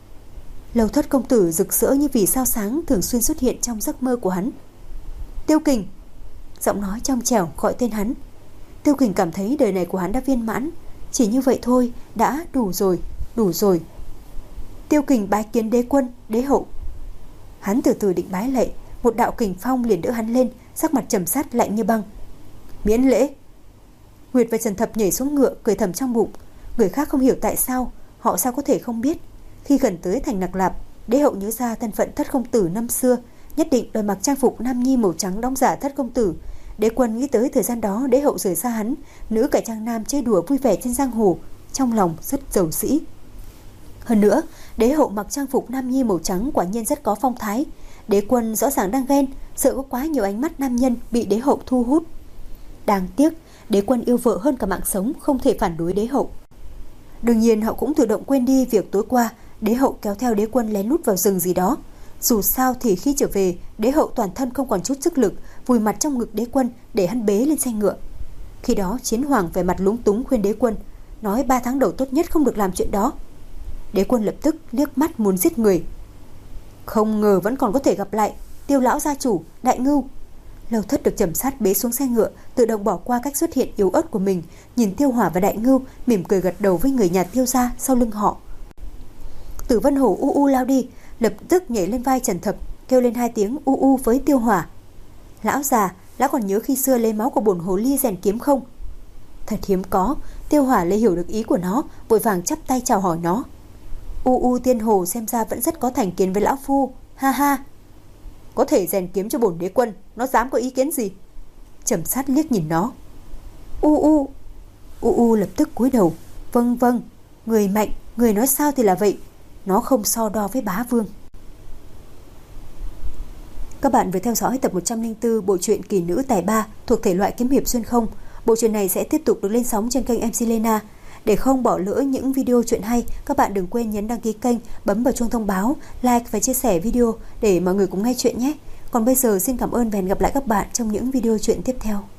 Speaker 1: Lâu Thất công tử rực rỡ như vì sao sáng thường xuyên xuất hiện trong giấc mơ của hắn. Tiêu Kình. Giọng nói trong trẻo gọi tên hắn. Tiêu Kình cảm thấy đời này của hắn đã viên mãn, chỉ như vậy thôi, đã đủ rồi, đủ rồi. Tiêu Kình bái kiến đế quân, đế hậu. Hắn từ từ định bái lạy, một đạo kình phong liền đỡ hắn lên, sắc mặt trầm sát lạnh như băng. Miễn lễ. Nguyệt và Trần Thập nhảy xuống ngựa, cười thầm trong bụng. Người khác không hiểu tại sao, họ sao có thể không biết. Khi gần tới thành Nặc Lạp, đế hậu nhớ ra thân phận Thất công tử năm xưa, nhất định đòi mặc trang phục nam nhi màu trắng đóng giả Thất công tử. Đế quân nghĩ tới thời gian đó đế hậu rời xa hắn, nữ cải trang nam chơi đùa vui vẻ trên giang hồ, trong lòng rất dầu dĩ. Hơn nữa, đế hậu mặc trang phục nam nhi màu trắng quả nhiên rất có phong thái. Đế quân rõ ràng đang ghen, sợ có quá nhiều ánh mắt nam nhân bị đế hậu thu hút. Đáng tiếc, đế quân yêu vợ hơn cả mạng sống, không thể phản đối đế hậu. Đương nhiên họ cũng tự động quên đi việc tối qua đế hậu kéo theo đế quân lén lút vào rừng gì đó. Dù sao thì khi trở về, đế hậu toàn thân không còn chút sức lực, vùi mặt trong ngực đế quân để hắn bế lên xe ngựa. Khi đó Chiến Hoàng vẻ mặt lúng túng khuyên đế quân, nói ba tháng đầu tốt nhất không được làm chuyện đó. Đế quân lập tức liếc mắt muốn giết người. Không ngờ vẫn còn có thể gặp lại Tiêu lão gia chủ, Đại Ngưu. Lâu Thất được Trầm Sát bế xuống xe ngựa, tự động bỏ qua cách xuất hiện yếu ớt của mình, nhìn Tiêu Hỏa và Đại Ngưu, mỉm cười gật đầu với người nhà Tiêu gia sau lưng họ. Tử Vân Hổ u u lao đi, lập tức nhảy lên vai Trần Thập, kêu lên hai tiếng u u với Tiêu Hỏa. Lão già, lão còn nhớ khi xưa lấy máu của bổn hồ ly rèn kiếm không? Thật hiếm có. Tiêu Hỏa lấy hiểu được ý của nó, vội vàng chắp tay chào hỏi nó. U u tiên hồ xem ra vẫn rất có thành kiến với lão phu, ha ha. Có thể rèn kiếm cho bổn đế quân, nó dám có ý kiến gì? Trầm Sát liếc nhìn nó. U u U u lập tức cúi đầu. Vâng vâng, người mạnh, người nói sao thì là vậy. Nó không so đo với bá vương. Các bạn vừa theo dõi tập một trăm lẻ bốn bộ truyện Kỳ Nữ Tài Ba thuộc thể loại kiếm hiệp xuyên không. Bộ truyện này sẽ tiếp tục được lên sóng trên kênh em xê Lena. Để không bỏ lỡ những video truyện hay, các bạn đừng quên nhấn đăng ký kênh, bấm vào chuông thông báo, like và chia sẻ video để mọi người cùng nghe chuyện nhé. Còn bây giờ xin cảm ơn và hẹn gặp lại các bạn trong những video truyện tiếp theo.